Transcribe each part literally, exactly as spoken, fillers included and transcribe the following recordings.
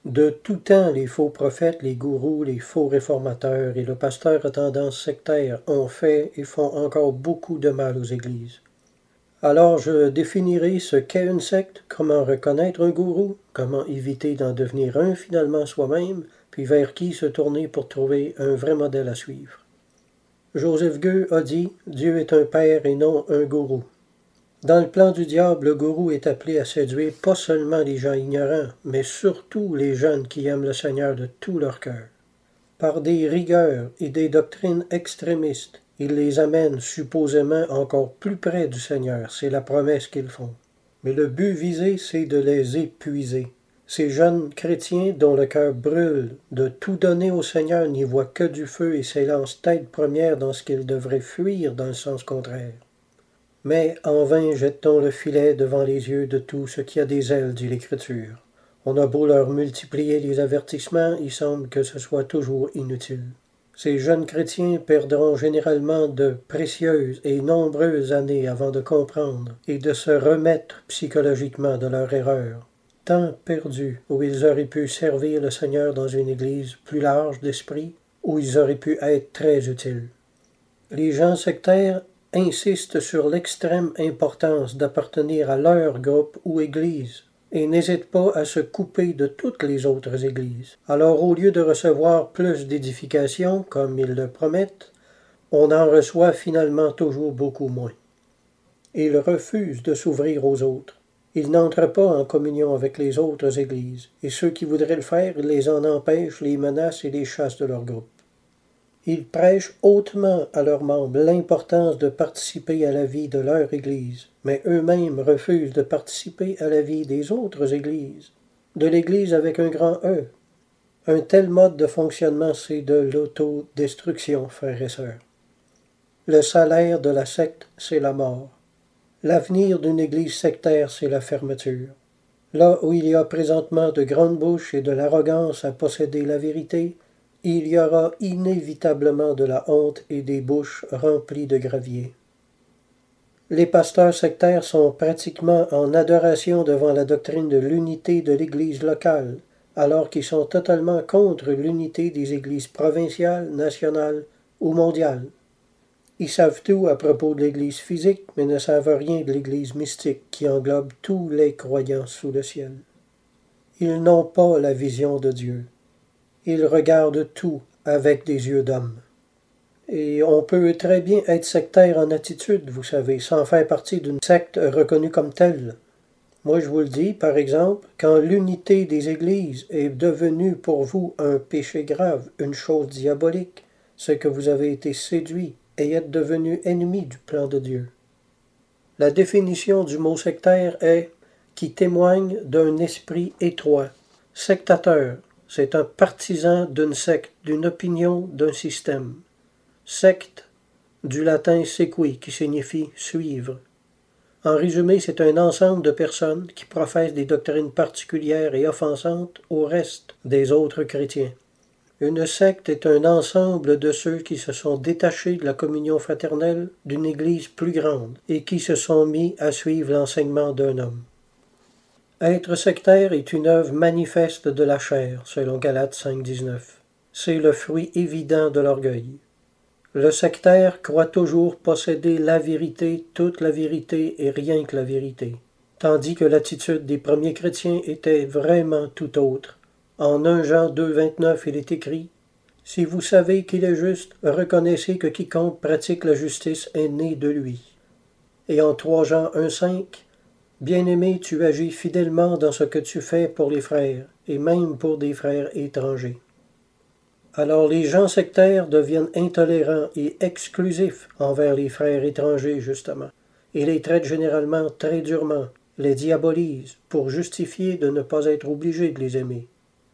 De tout temps, les faux prophètes, les gourous, les faux réformateurs et le pasteur à tendance sectaire ont fait et font encore beaucoup de mal aux églises. Alors je définirai ce qu'est une secte, comment reconnaître un gourou, comment éviter d'en devenir un finalement soi-même, puis vers qui se tourner pour trouver un vrai modèle à suivre. Joseph Goeux a dit « Dieu est un père et non un gourou ». Dans le plan du diable, le gourou est appelé à séduire pas seulement les gens ignorants, mais surtout les jeunes qui aiment le Seigneur de tout leur cœur. Par des rigueurs et des doctrines extrémistes, ils les amènent supposément encore plus près du Seigneur, c'est la promesse qu'ils font. Mais le but visé, c'est de les épuiser. Ces jeunes chrétiens dont le cœur brûle de tout donner au Seigneur n'y voient que du feu et s'élancent tête première dans ce qu'ils devraient fuir dans le sens contraire. Mais en vain jette-t-on le filet devant les yeux de tout ce qui a des ailes, dit l'Écriture. On a beau leur multiplier les avertissements, il semble que ce soit toujours inutile. Ces jeunes chrétiens perdront généralement de précieuses et nombreuses années avant de comprendre et de se remettre psychologiquement de leur erreur. Temps perdu où ils auraient pu servir le Seigneur dans une église plus large d'esprit, où ils auraient pu être très utiles. Les gens sectaires insistent sur l'extrême importance d'appartenir à leur groupe ou église et n'hésitent pas à se couper de toutes les autres églises. Alors au lieu de recevoir plus d'édification, comme ils le promettent, on en reçoit finalement toujours beaucoup moins. Ils refusent de s'ouvrir aux autres. Ils n'entrent pas en communion avec les autres églises, et ceux qui voudraient le faire, ils les en empêchent, les menacent et les chassent de leur groupe. Ils prêchent hautement à leurs membres l'importance de participer à la vie de leur Église, mais eux-mêmes refusent de participer à la vie des autres Églises, de l'Église avec un grand E. Un tel mode de fonctionnement, c'est de l'autodestruction, frères et sœurs. Le salaire de la secte, c'est la mort. L'avenir d'une Église sectaire, c'est la fermeture. Là où il y a présentement de grandes bouches et de l'arrogance à posséder la vérité, il y aura inévitablement de la honte et des bouches remplies de gravier. Les pasteurs sectaires sont pratiquement en adoration devant la doctrine de l'unité de l'Église locale, alors qu'ils sont totalement contre l'unité des églises provinciales, nationales ou mondiales. Ils savent tout à propos de l'Église physique, mais ne savent rien de l'Église mystique qui englobe tous les croyants sous le ciel. Ils n'ont pas la vision de Dieu. Ils regardent tout avec des yeux d'homme. Et on peut très bien être sectaire en attitude, vous savez, sans faire partie d'une secte reconnue comme telle. Moi, je vous le dis, par exemple, quand l'unité des églises est devenue pour vous un péché grave, une chose diabolique, c'est que vous avez été séduit et êtes devenu ennemi du plan de Dieu. La définition du mot sectaire est « qui témoigne d'un esprit étroit, sectateur ». C'est un partisan d'une secte, d'une opinion, d'un système. Secte, du latin sequi, qui signifie suivre. En résumé, c'est un ensemble de personnes qui professent des doctrines particulières et offensantes au reste des autres chrétiens. Une secte est un ensemble de ceux qui se sont détachés de la communion fraternelle d'une Église plus grande et qui se sont mis à suivre l'enseignement d'un homme. Être sectaire est une œuvre manifeste de la chair, selon Galates cinq dix-neuf. C'est le fruit évident de l'orgueil. Le sectaire croit toujours posséder la vérité, toute la vérité et rien que la vérité, tandis que l'attitude des premiers chrétiens était vraiment tout autre. En premier Jean deux vingt-neuf, il est écrit « Si vous savez qu'il est juste, reconnaissez que quiconque pratique la justice est né de lui. » Et en trois Jean un cinq, Bien-aimé, tu agis fidèlement dans ce que tu fais pour les frères, et même pour des frères étrangers. Alors les gens sectaires deviennent intolérants et exclusifs envers les frères étrangers, justement, et les traitent généralement très durement, les diabolisent, pour justifier de ne pas être obligés de les aimer.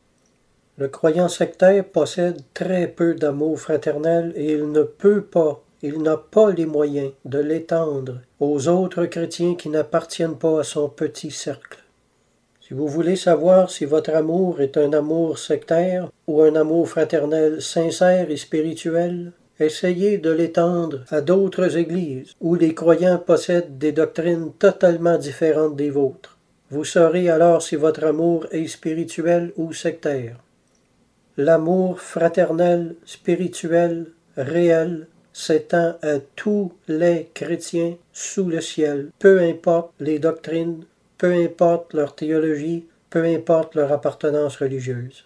Le croyant sectaire possède très peu d'amour fraternel et il ne peut pas Il n'a pas les moyens de l'étendre aux autres chrétiens qui n'appartiennent pas à son petit cercle. Si vous voulez savoir si votre amour est un amour sectaire ou un amour fraternel sincère et spirituel, essayez de l'étendre à d'autres églises où les croyants possèdent des doctrines totalement différentes des vôtres. Vous saurez alors si votre amour est spirituel ou sectaire. L'amour fraternel, spirituel, réel, s'étend à tous les chrétiens sous le ciel, peu importe les doctrines, peu importe leur théologie, peu importe leur appartenance religieuse.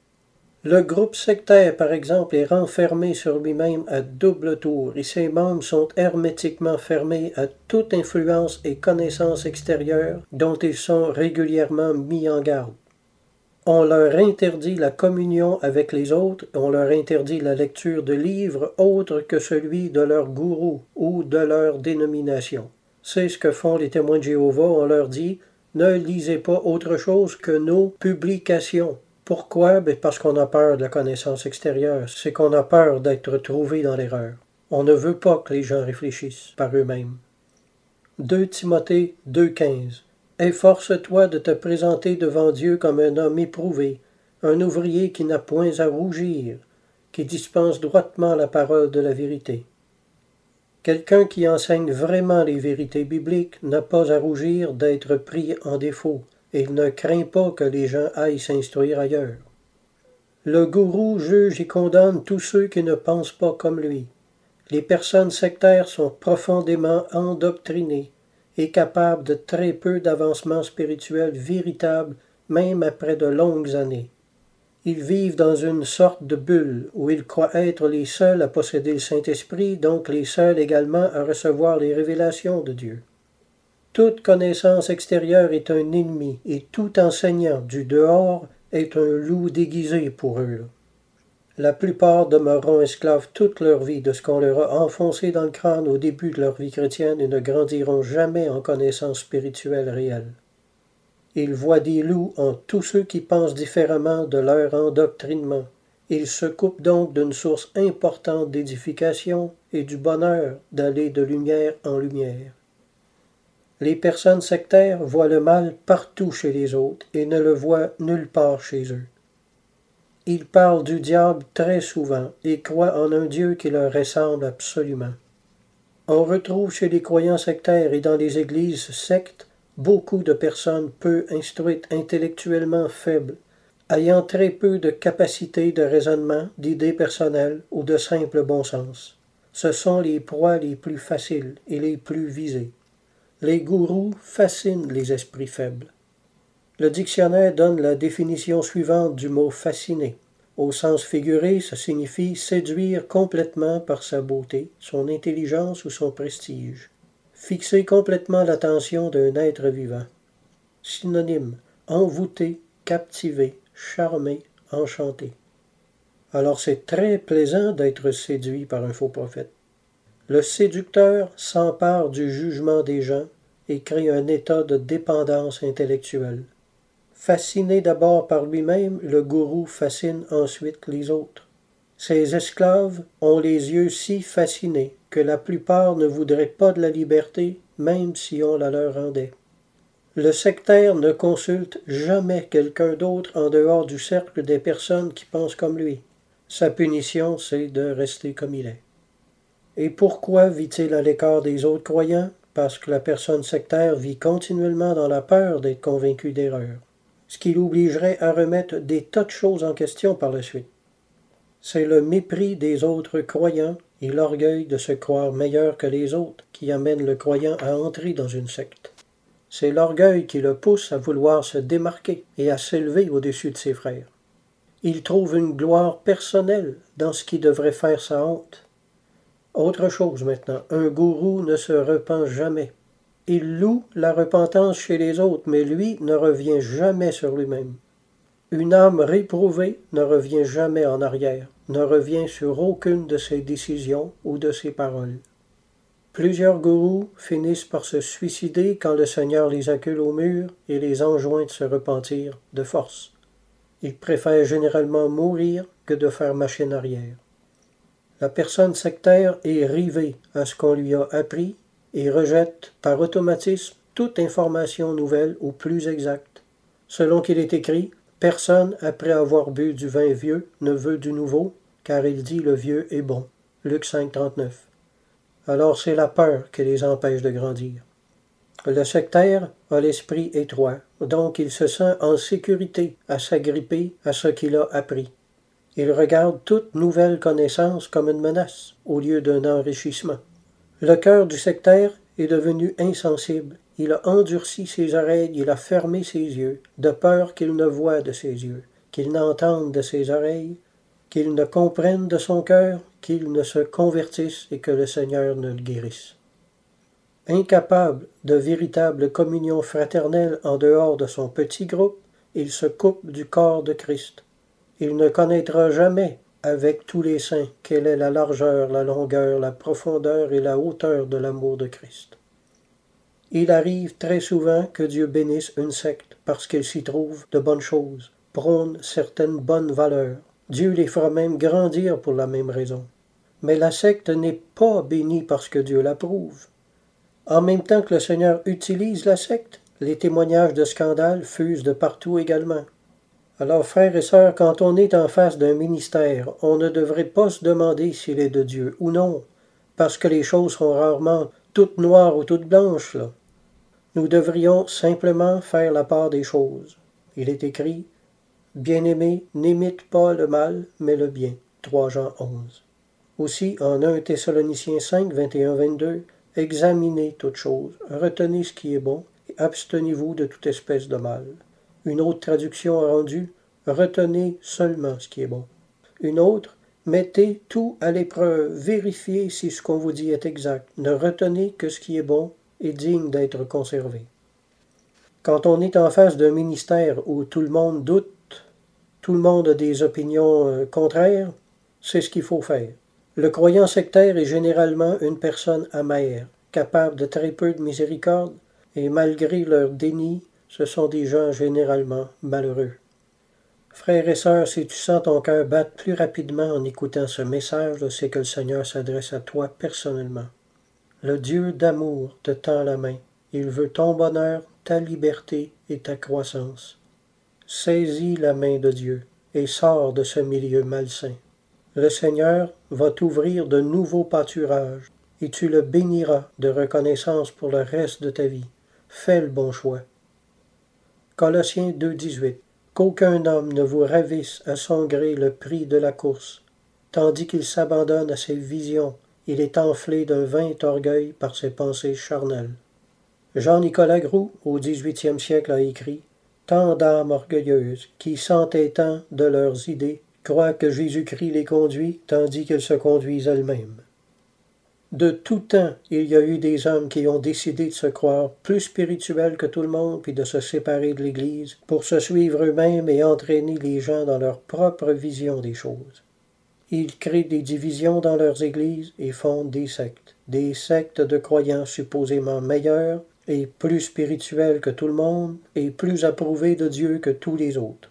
Le groupe sectaire, par exemple, est renfermé sur lui-même à double tour et ses membres sont hermétiquement fermés à toute influence et connaissance extérieure dont ils sont régulièrement mis en garde. On leur interdit la communion avec les autres, on leur interdit la lecture de livres autres que celui de leur gourou ou de leur dénomination. C'est ce que font les témoins de Jéhovah, on leur dit « Ne lisez pas autre chose que nos publications ». Pourquoi? Ben parce qu'on a peur de la connaissance extérieure, c'est qu'on a peur d'être trouvé dans l'erreur. On ne veut pas que les gens réfléchissent par eux-mêmes. deux Timothée deux quinze. Efforce-toi de te présenter devant Dieu comme un homme éprouvé, un ouvrier qui n'a point à rougir, qui dispense droitement la parole de la vérité. Quelqu'un qui enseigne vraiment les vérités bibliques n'a pas à rougir d'être pris en défaut, et il ne craint pas que les gens aillent s'instruire ailleurs. Le gourou juge et condamne tous ceux qui ne pensent pas comme lui. Les personnes sectaires sont profondément endoctrinées et capables de très peu d'avancement spirituel véritable, même après de longues années. Ils vivent dans une sorte de bulle où ils croient être les seuls à posséder le Saint-Esprit, donc les seuls également à recevoir les révélations de Dieu. Toute connaissance extérieure est un ennemi, et tout enseignant du dehors est un loup déguisé pour eux. La plupart demeureront esclaves toute leur vie de ce qu'on leur a enfoncé dans le crâne au début de leur vie chrétienne et ne grandiront jamais en connaissance spirituelle réelle. Ils voient des loups en tous ceux qui pensent différemment de leur endoctrinement. Ils se coupent donc d'une source importante d'édification et du bonheur d'aller de lumière en lumière. Les personnes sectaires voient le mal partout chez les autres et ne le voient nulle part chez eux. Ils parlent du diable très souvent et croient en un Dieu qui leur ressemble absolument. On retrouve chez les croyants sectaires et dans les églises sectes beaucoup de personnes peu instruites, intellectuellement faibles, ayant très peu de capacité de raisonnement, d'idées personnelles ou de simple bon sens. Ce sont les proies les plus faciles et les plus visées. Les gourous fascinent les esprits faibles. Le dictionnaire donne la définition suivante du mot « fasciner ». Au sens figuré, ça signifie séduire complètement par sa beauté, son intelligence ou son prestige. Fixer complètement l'attention d'un être vivant. Synonyme, envoûter, captiver, charmer, enchanter. Alors c'est très plaisant d'être séduit par un faux prophète. Le séducteur s'empare du jugement des gens et crée un état de dépendance intellectuelle. Fasciné d'abord par lui-même, le gourou fascine ensuite les autres. Ses esclaves ont les yeux si fascinés que la plupart ne voudraient pas de la liberté, même si on la leur rendait. Le sectaire ne consulte jamais quelqu'un d'autre en dehors du cercle des personnes qui pensent comme lui. Sa punition, c'est de rester comme il est. Et pourquoi vit-il à l'écart des autres croyants? Parce que la personne sectaire vit continuellement dans la peur d'être convaincue d'erreur, ce qui l'obligerait à remettre des tas de choses en question par la suite. C'est le mépris des autres croyants et l'orgueil de se croire meilleur que les autres qui amène le croyant à entrer dans une secte. C'est l'orgueil qui le pousse à vouloir se démarquer et à s'élever au-dessus de ses frères. Il trouve une gloire personnelle dans ce qui devrait faire sa honte. Autre chose maintenant, un gourou ne se repent jamais. Il loue la repentance chez les autres, mais lui ne revient jamais sur lui-même. Une âme réprouvée ne revient jamais en arrière, ne revient sur aucune de ses décisions ou de ses paroles. Plusieurs gourous finissent par se suicider quand le Seigneur les accule au mur et les enjoint de se repentir de force. Ils préfèrent généralement mourir que de faire machine arrière. La personne sectaire est rivée à ce qu'on lui a appris et rejette par automatisme toute information nouvelle ou plus exacte. Selon qu'il est écrit, personne, après avoir bu du vin vieux, ne veut du nouveau, car il dit le vieux est bon. Luc cinq, trente-neuf. Alors c'est la peur qui les empêche de grandir. Le sectaire a l'esprit étroit, donc il se sent en sécurité à s'agripper à ce qu'il a appris. Il regarde toute nouvelle connaissance comme une menace, au lieu d'un enrichissement. Le cœur du sectaire est devenu insensible. Il a endurci ses oreilles, il a fermé ses yeux, de peur qu'il ne voie de ses yeux, qu'il n'entende de ses oreilles, qu'il ne comprenne de son cœur, qu'il ne se convertisse et que le Seigneur ne le guérisse. Incapable de véritable communion fraternelle en dehors de son petit groupe, il se coupe du corps de Christ. Il ne connaîtra jamais, avec tous les saints, quelle est la largeur, la longueur, la profondeur et la hauteur de l'amour de Christ. Il arrive très souvent que Dieu bénisse une secte parce qu'il s'y trouve de bonnes choses, prône certaines bonnes valeurs. Dieu les fera même grandir pour la même raison. Mais la secte n'est pas bénie parce que Dieu l'approuve. En même temps que le Seigneur utilise la secte, les témoignages de scandale fusent de partout également. Alors, frères et sœurs, quand on est en face d'un ministère, on ne devrait pas se demander s'il est de Dieu ou non, parce que les choses sont rarement toutes noires ou toutes blanches, là. Nous devrions simplement faire la part des choses. Il est écrit « Bien-aimés, n'imite pas le mal, mais le bien » trois Jean onze. Aussi, en un Thessaloniciens cinq, vingt et un à vingt-deux, « Examinez toutes choses, retenez ce qui est bon, et abstenez-vous de toute espèce de mal. » Une autre traduction a rendu « Retenez seulement ce qui est bon ». Une autre « Mettez tout à l'épreuve, vérifiez si ce qu'on vous dit est exact, ne retenez que ce qui est bon et digne d'être conservé. » Quand on est en face d'un ministère où tout le monde doute, tout le monde a des opinions euh, contraires, c'est ce qu'il faut faire. Le croyant sectaire est généralement une personne amère, capable de très peu de miséricorde, et malgré leur déni, ce sont des gens généralement malheureux. Frères et sœurs, si tu sens ton cœur battre plus rapidement en écoutant ce message, c'est que le Seigneur s'adresse à toi personnellement. Le Dieu d'amour te tend la main. Il veut ton bonheur, ta liberté et ta croissance. Saisis la main de Dieu et sors de ce milieu malsain. Le Seigneur va t'ouvrir de nouveaux pâturages et tu le béniras de reconnaissance pour le reste de ta vie. Fais le bon choix. Colossiens deux, dix-huit. Qu'aucun homme ne vous ravisse à son gré le prix de la course, tandis qu'il s'abandonne à ses visions, il est enflé d'un vain orgueil par ses pensées charnelles. Jean-Nicolas Groulx, au dix-huitième siècle, a écrit « Tant d'âmes orgueilleuses, qui, s'entêtant de leurs idées, croient que Jésus-Christ les conduit, tandis qu'elles se conduisent elles-mêmes. » De tout temps, il y a eu des hommes qui ont décidé de se croire plus spirituels que tout le monde puis de se séparer de l'Église pour se suivre eux-mêmes et entraîner les gens dans leur propre vision des choses. Ils créent des divisions dans leurs églises et fondent des sectes, des sectes de croyants supposément meilleurs et plus spirituels que tout le monde et plus approuvés de Dieu que tous les autres.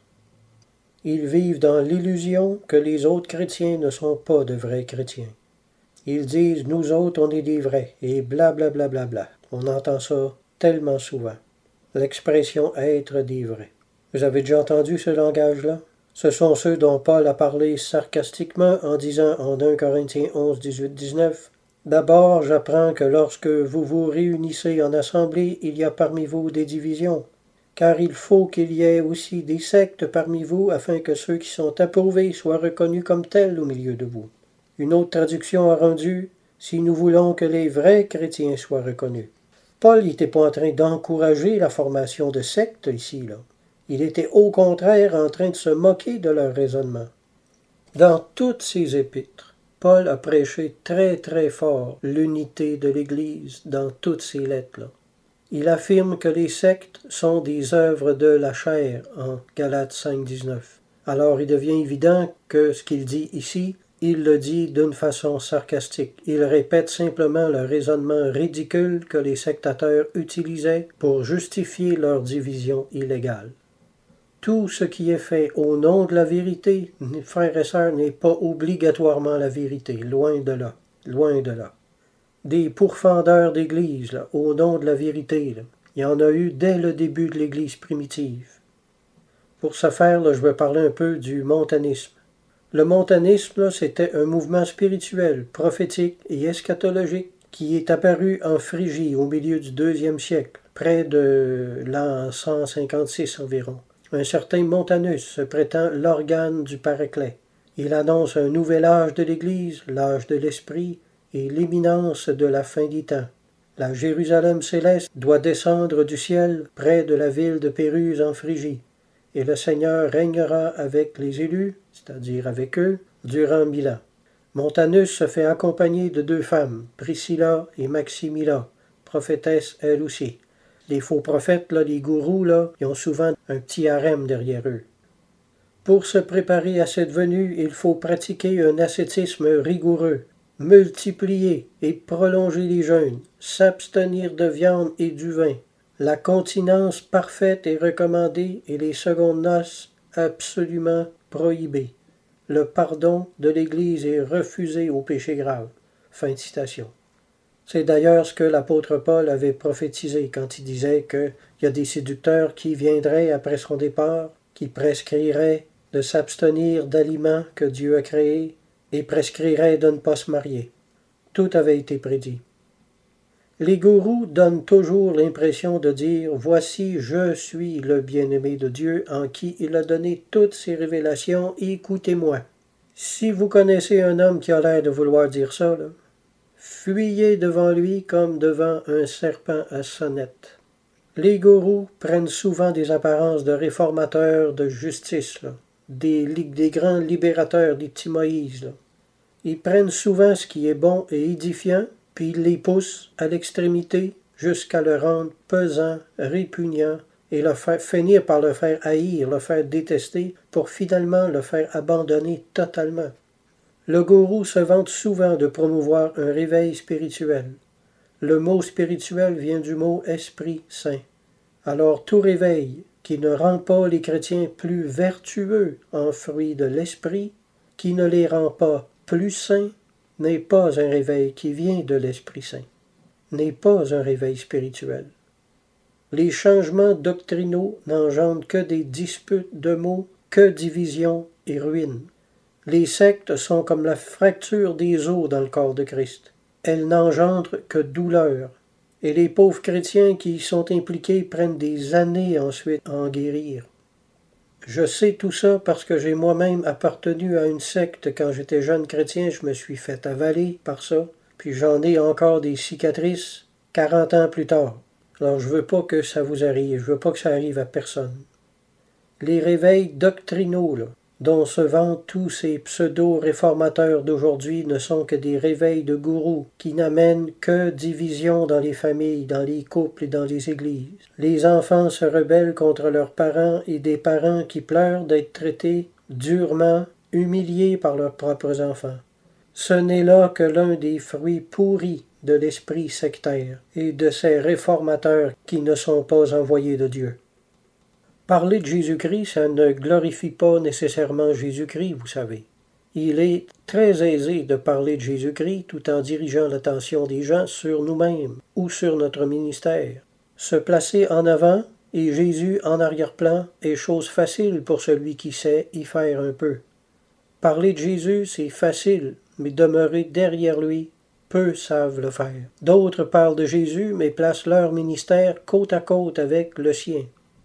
Ils vivent dans l'illusion que les autres chrétiens ne sont pas de vrais chrétiens. Ils disent « nous autres, on est des vrais » et blablabla. Bla, bla, bla. On entend ça tellement souvent. L'expression « être des vrais ». Vous avez déjà entendu ce langage-là? Ce sont ceux dont Paul a parlé sarcastiquement en disant en premier Corinthiens onze, dix-huit, dix-neuf « D'abord, j'apprends que lorsque vous vous réunissez en assemblée, il y a parmi vous des divisions. Car il faut qu'il y ait aussi des sectes parmi vous afin que ceux qui sont approuvés soient reconnus comme tels au milieu de vous. » Une autre traduction a rendu « Si nous voulons que les vrais chrétiens soient reconnus ». Paul n'était pas en train d'encourager la formation de sectes ici, là. Il était au contraire en train de se moquer de leur raisonnement. Dans toutes ses épîtres, Paul a prêché très très fort l'unité de l'Église dans toutes ses lettres, là. Il affirme que les sectes sont des œuvres de la chair en Galates cinq, dix-neuf. Alors il devient évident que ce qu'il dit ici, il le dit d'une façon sarcastique. Il répète simplement le raisonnement ridicule que les sectateurs utilisaient pour justifier leur division illégale. Tout ce qui est fait au nom de la vérité, frères et sœurs, n'est pas obligatoirement la vérité, loin de là, loin de là. Des pourfendeurs d'église, là, au nom de la vérité, là, il y en a eu dès le début de l'église primitive. Pour ce faire, là, je vais parler un peu du montanisme. Le montanisme, là, c'était un mouvement spirituel, prophétique et eschatologique qui est apparu en Phrygie au milieu du deuxième siècle, près de l'an cent cinquante-six environ. Un certain Montanus se prétend l'organe du Paraclet. Il annonce un nouvel âge de l'Église, l'âge de l'Esprit, et l'imminence de la fin des temps. La Jérusalem céleste doit descendre du ciel près de la ville de Péruse en Phrygie, et le Seigneur régnera avec les élus, c'est-à-dire avec eux, durant mille ans. Montanus se fait accompagner de deux femmes, Priscilla et Maximilla, prophétesses elles aussi. Les faux prophètes, là, les gourous, là, ils ont souvent un petit harem derrière eux. Pour se préparer à cette venue, il faut pratiquer un ascétisme rigoureux, multiplier et prolonger les jeûnes, s'abstenir de viande et du vin. La continence parfaite est recommandée et les secondes noces absolument prohibées. Le pardon de l'Église est refusé au péché grave. Fin de citation. C'est d'ailleurs ce que l'apôtre Paul avait prophétisé quand il disait qu'il y a des séducteurs qui viendraient après son départ, qui prescriraient de s'abstenir d'aliments que Dieu a créés et prescriraient de ne pas se marier. Tout avait été prédit. Les gourous donnent toujours l'impression de dire « Voici, je suis le bien-aimé de Dieu en qui il a donné toutes ses révélations, écoutez-moi. » Si vous connaissez un homme qui a l'air de vouloir dire ça, là, fuyez devant lui comme devant un serpent à sonnette. Les gourous prennent souvent des apparences de réformateurs de justice, là, des, des grands libérateurs, des petits Moïse. Là. Ils prennent souvent ce qui est bon et édifiant, puis ils les poussent à l'extrémité jusqu'à le rendre pesant, répugnant, et le faire finir par le faire haïr, le faire détester, pour finalement le faire abandonner totalement. Le gourou se vante souvent de promouvoir un réveil spirituel. Le mot spirituel vient du mot Esprit Saint. Alors tout réveil qui ne rend pas les chrétiens plus vertueux en fruit de l'Esprit, qui ne les rend pas plus saints, n'est pas un réveil qui vient de l'Esprit Saint, n'est pas un réveil spirituel. Les changements doctrinaux n'engendrent que des disputes de mots, que division et ruine. Les sectes sont comme la fracture des os dans le corps de Christ. Elles n'engendrent que douleur. Et les pauvres chrétiens qui y sont impliqués prennent des années ensuite à en guérir. Je sais tout ça parce que j'ai moi-même appartenu à une secte quand j'étais jeune chrétien, je me suis fait avaler par ça, puis j'en ai encore des cicatrices quarante ans plus tard. Alors je veux pas que ça vous arrive, je veux pas que ça arrive à personne. Les réveils doctrinaux, là, dont se vantent tous ces pseudo-réformateurs d'aujourd'hui ne sont que des réveils de gourous qui n'amènent que division dans les familles, dans les couples et dans les églises. Les enfants se rebellent contre leurs parents et des parents qui pleurent d'être traités durement, humiliés par leurs propres enfants. Ce n'est là que l'un des fruits pourris de l'esprit sectaire et de ces réformateurs qui ne sont pas envoyés de Dieu. Parler de Jésus-Christ, ça ne glorifie pas nécessairement Jésus-Christ, vous savez. Il est très aisé de parler de Jésus-Christ tout en dirigeant l'attention des gens sur nous-mêmes ou sur notre ministère. Se placer en avant et Jésus en arrière-plan est chose facile pour celui qui sait y faire un peu. Parler de Jésus, c'est facile, mais demeurer derrière lui, peu savent le faire. D'autres parlent de Jésus, mais placent leur ministère côte à côte avec le sien.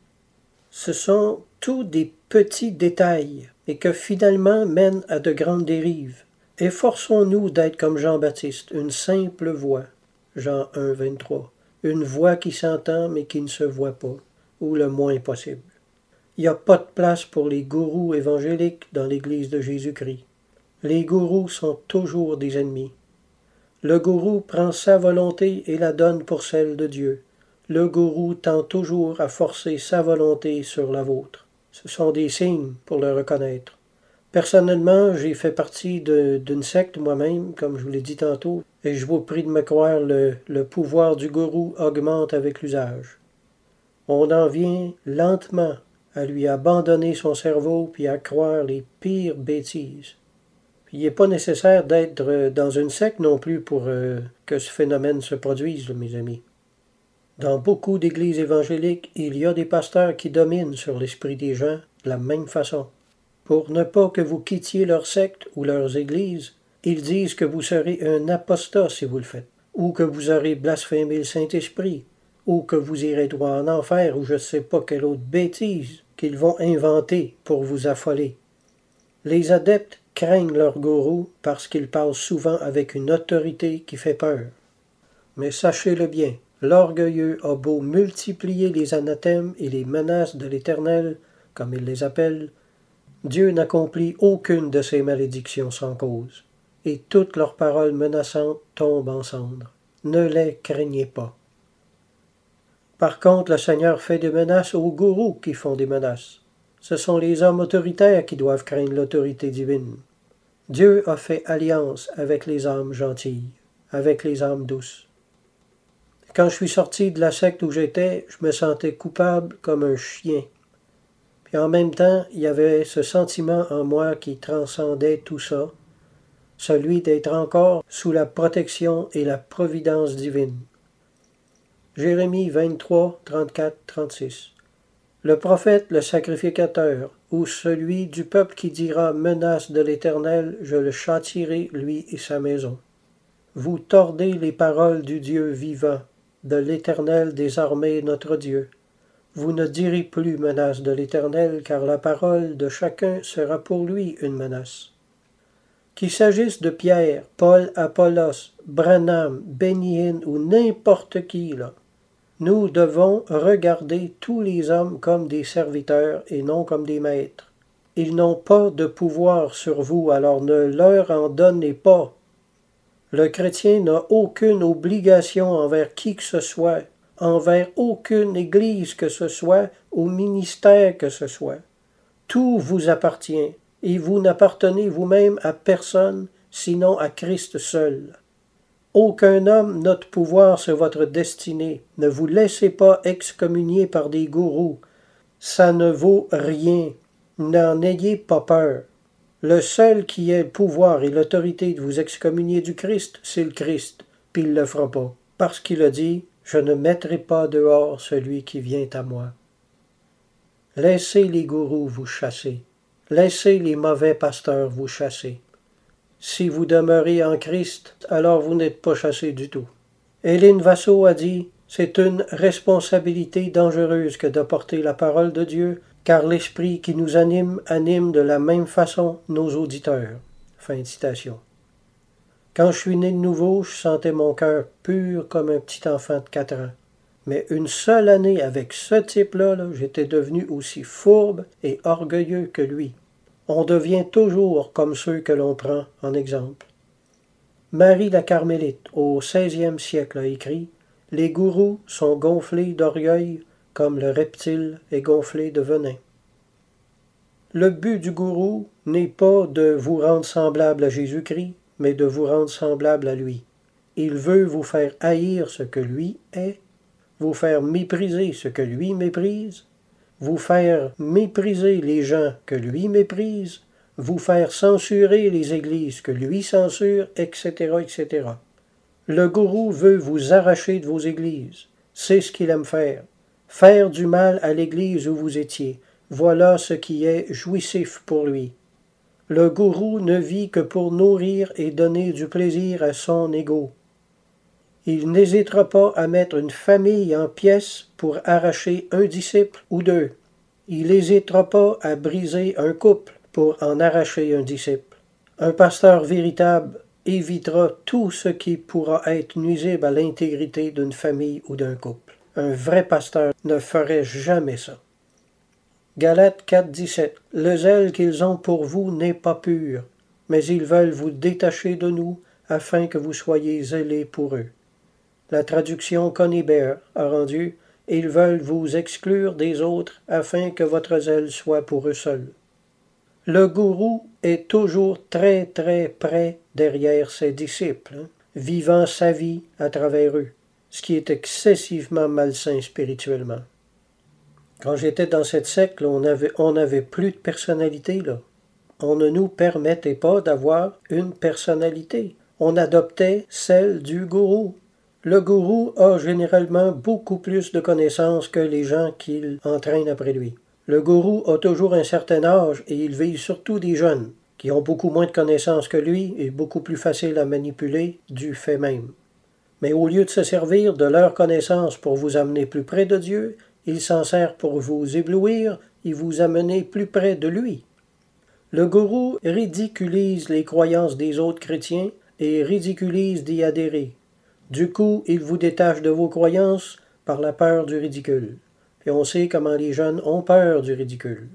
Ce sont tous des petits détails et que finalement mènent à de grandes dérives. Efforçons-nous d'être comme Jean-Baptiste, une simple voix, Jean un, vingt-trois, une voix qui s'entend mais qui ne se voit pas, ou le moins possible. Il n'y a pas de place pour les gourous évangéliques dans l'Église de Jésus-Christ. Les gourous sont toujours des ennemis. Le gourou prend sa volonté et la donne pour celle de Dieu. Le gourou tend toujours à forcer sa volonté sur la vôtre. Ce sont des signes pour le reconnaître. Personnellement, j'ai fait partie de, d'une secte moi-même, comme je vous l'ai dit tantôt, et je vous prie de me croire, le, le pouvoir du gourou augmente avec l'usage. On en vient lentement à lui abandonner son cerveau puis à croire les pires bêtises. Puis il n'est pas nécessaire d'être dans une secte non plus pour euh, que ce phénomène se produise, là, mes amis. Dans beaucoup d'églises évangéliques, il y a des pasteurs qui dominent sur l'esprit des gens de la même façon. Pour ne pas que vous quittiez leur secte ou leurs églises, ils disent que vous serez un apostat si vous le faites. ou que vous aurez blasphémé le Saint-Esprit, ou que vous irez droit en enfer, ou je ne sais pas quelle autre bêtise qu'ils vont inventer pour vous affoler. Les adeptes craignent leur gourou parce qu'ils parlent souvent avec une autorité qui fait peur. Mais sachez-le bien, l'orgueilleux a beau multiplier les anathèmes et les menaces de l'Éternel, comme il les appelle, Dieu n'accomplit aucune de ces malédictions sans cause, et toutes leurs paroles menaçantes tombent en cendres. Ne les craignez pas. Par contre, le Seigneur fait des menaces aux gourous qui font des menaces. Ce sont les hommes autoritaires qui doivent craindre l'autorité divine. Dieu a fait alliance avec les âmes gentilles, avec les âmes douces. Quand je suis sorti de la secte où j'étais, je me sentais coupable comme un chien. Puis en même temps, il y avait ce sentiment en moi qui transcendait tout ça, celui d'être encore sous la protection et la providence divine. Jérémie vingt-trois, trente-quatre, trente-six. Le prophète, le sacrificateur, ou celui du peuple qui dira « Menace de l'Éternel, je le châtierai, lui et sa maison ». Vous tordez les paroles du Dieu vivant, de l'Éternel des armées notre Dieu. Vous ne direz plus menace de l'Éternel, car la parole de chacun sera pour lui une menace. Qu'il s'agisse de Pierre, Paul, Apollos, Branham, Benny Hinn ou n'importe qui, là, nous devons regarder tous les hommes comme des serviteurs et non comme des maîtres. Ils n'ont pas de pouvoir sur vous, alors ne leur en donnez pas. Le chrétien n'a aucune obligation envers qui que ce soit, envers aucune église que ce soit, ou ministère que ce soit. Tout vous appartient, et vous n'appartenez vous-même à personne, sinon à Christ seul. Aucun homme n'a de pouvoir sur votre destinée. Ne vous laissez pas excommunier par des gourous. Ça ne vaut rien. N'en ayez pas peur. Le seul qui ait le pouvoir et l'autorité de vous excommunier du Christ, c'est le Christ, puis il ne le fera pas, parce qu'il a dit « Je ne mettrai pas dehors celui qui vient à moi ». Laissez les gourous vous chasser. Laissez les mauvais pasteurs vous chasser. Si vous demeurez en Christ, alors vous n'êtes pas chassé du tout. Hélène Vassaux a dit « C'est une responsabilité dangereuse que de porter la parole de Dieu, car l'esprit qui nous anime anime de la même façon nos auditeurs. » Fin de citation. Quand je suis né de nouveau, je sentais mon cœur pur comme un petit enfant de quatre ans. Mais une seule année avec ce type-là, là, j'étais devenu aussi fourbe et orgueilleux que lui. On devient toujours comme ceux que l'on prend en exemple. Marie la Carmélite, au seizième siècle, a écrit « Les gourous sont gonflés d'orgueil comme le reptile est gonflé de venin. » Le but du gourou n'est pas de vous rendre semblable à Jésus-Christ, mais de vous rendre semblable à lui. Il veut vous faire haïr ce que lui est, vous faire mépriser ce que lui méprise, vous faire mépriser les gens que lui méprise, vous faire censurer les églises que lui censure, et cetera, et cetera. Le gourou veut vous arracher de vos églises. C'est ce qu'il aime faire. Faire du mal à l'église où vous étiez. Voilà ce qui est jouissif pour lui. Le gourou ne vit que pour nourrir et donner du plaisir à son ego. Il n'hésitera pas à mettre une famille en pièces pour arracher un disciple ou deux. Il n'hésitera pas à briser un couple pour en arracher un disciple. Un pasteur véritable évitera tout ce qui pourra être nuisible à l'intégrité d'une famille ou d'un couple. Un vrai pasteur ne ferait jamais ça. Galates quatre, dix-sept. Le zèle qu'ils ont pour vous n'est pas pur, mais ils veulent vous détacher de nous afin que vous soyez zélés pour eux. La traduction Conibert a rendu « Ils veulent vous exclure des autres afin que votre zèle soit pour eux seuls. » Le gourou est toujours très très près derrière ses disciples, hein, vivant sa vie à travers eux, ce qui est excessivement malsain spirituellement. Quand j'étais dans cette secte, là, on avait, on n'avait plus de personnalité, là. On ne nous permettait pas d'avoir une personnalité. On adoptait celle du gourou. Le gourou a généralement beaucoup plus de connaissances que les gens qu'il entraîne après lui. Le gourou a toujours un certain âge et il vise surtout des jeunes, qui ont beaucoup moins de connaissances que lui et beaucoup plus facile à manipuler du fait même. Mais au lieu de se servir de leur connaissance pour vous amener plus près de Dieu, il s'en sert pour vous éblouir et vous amener plus près de lui. Le gourou ridiculise les croyances des autres chrétiens et ridiculise d'y adhérer. Du coup, il vous détache de vos croyances par la peur du ridicule. Et on sait comment les jeunes ont peur du ridicule.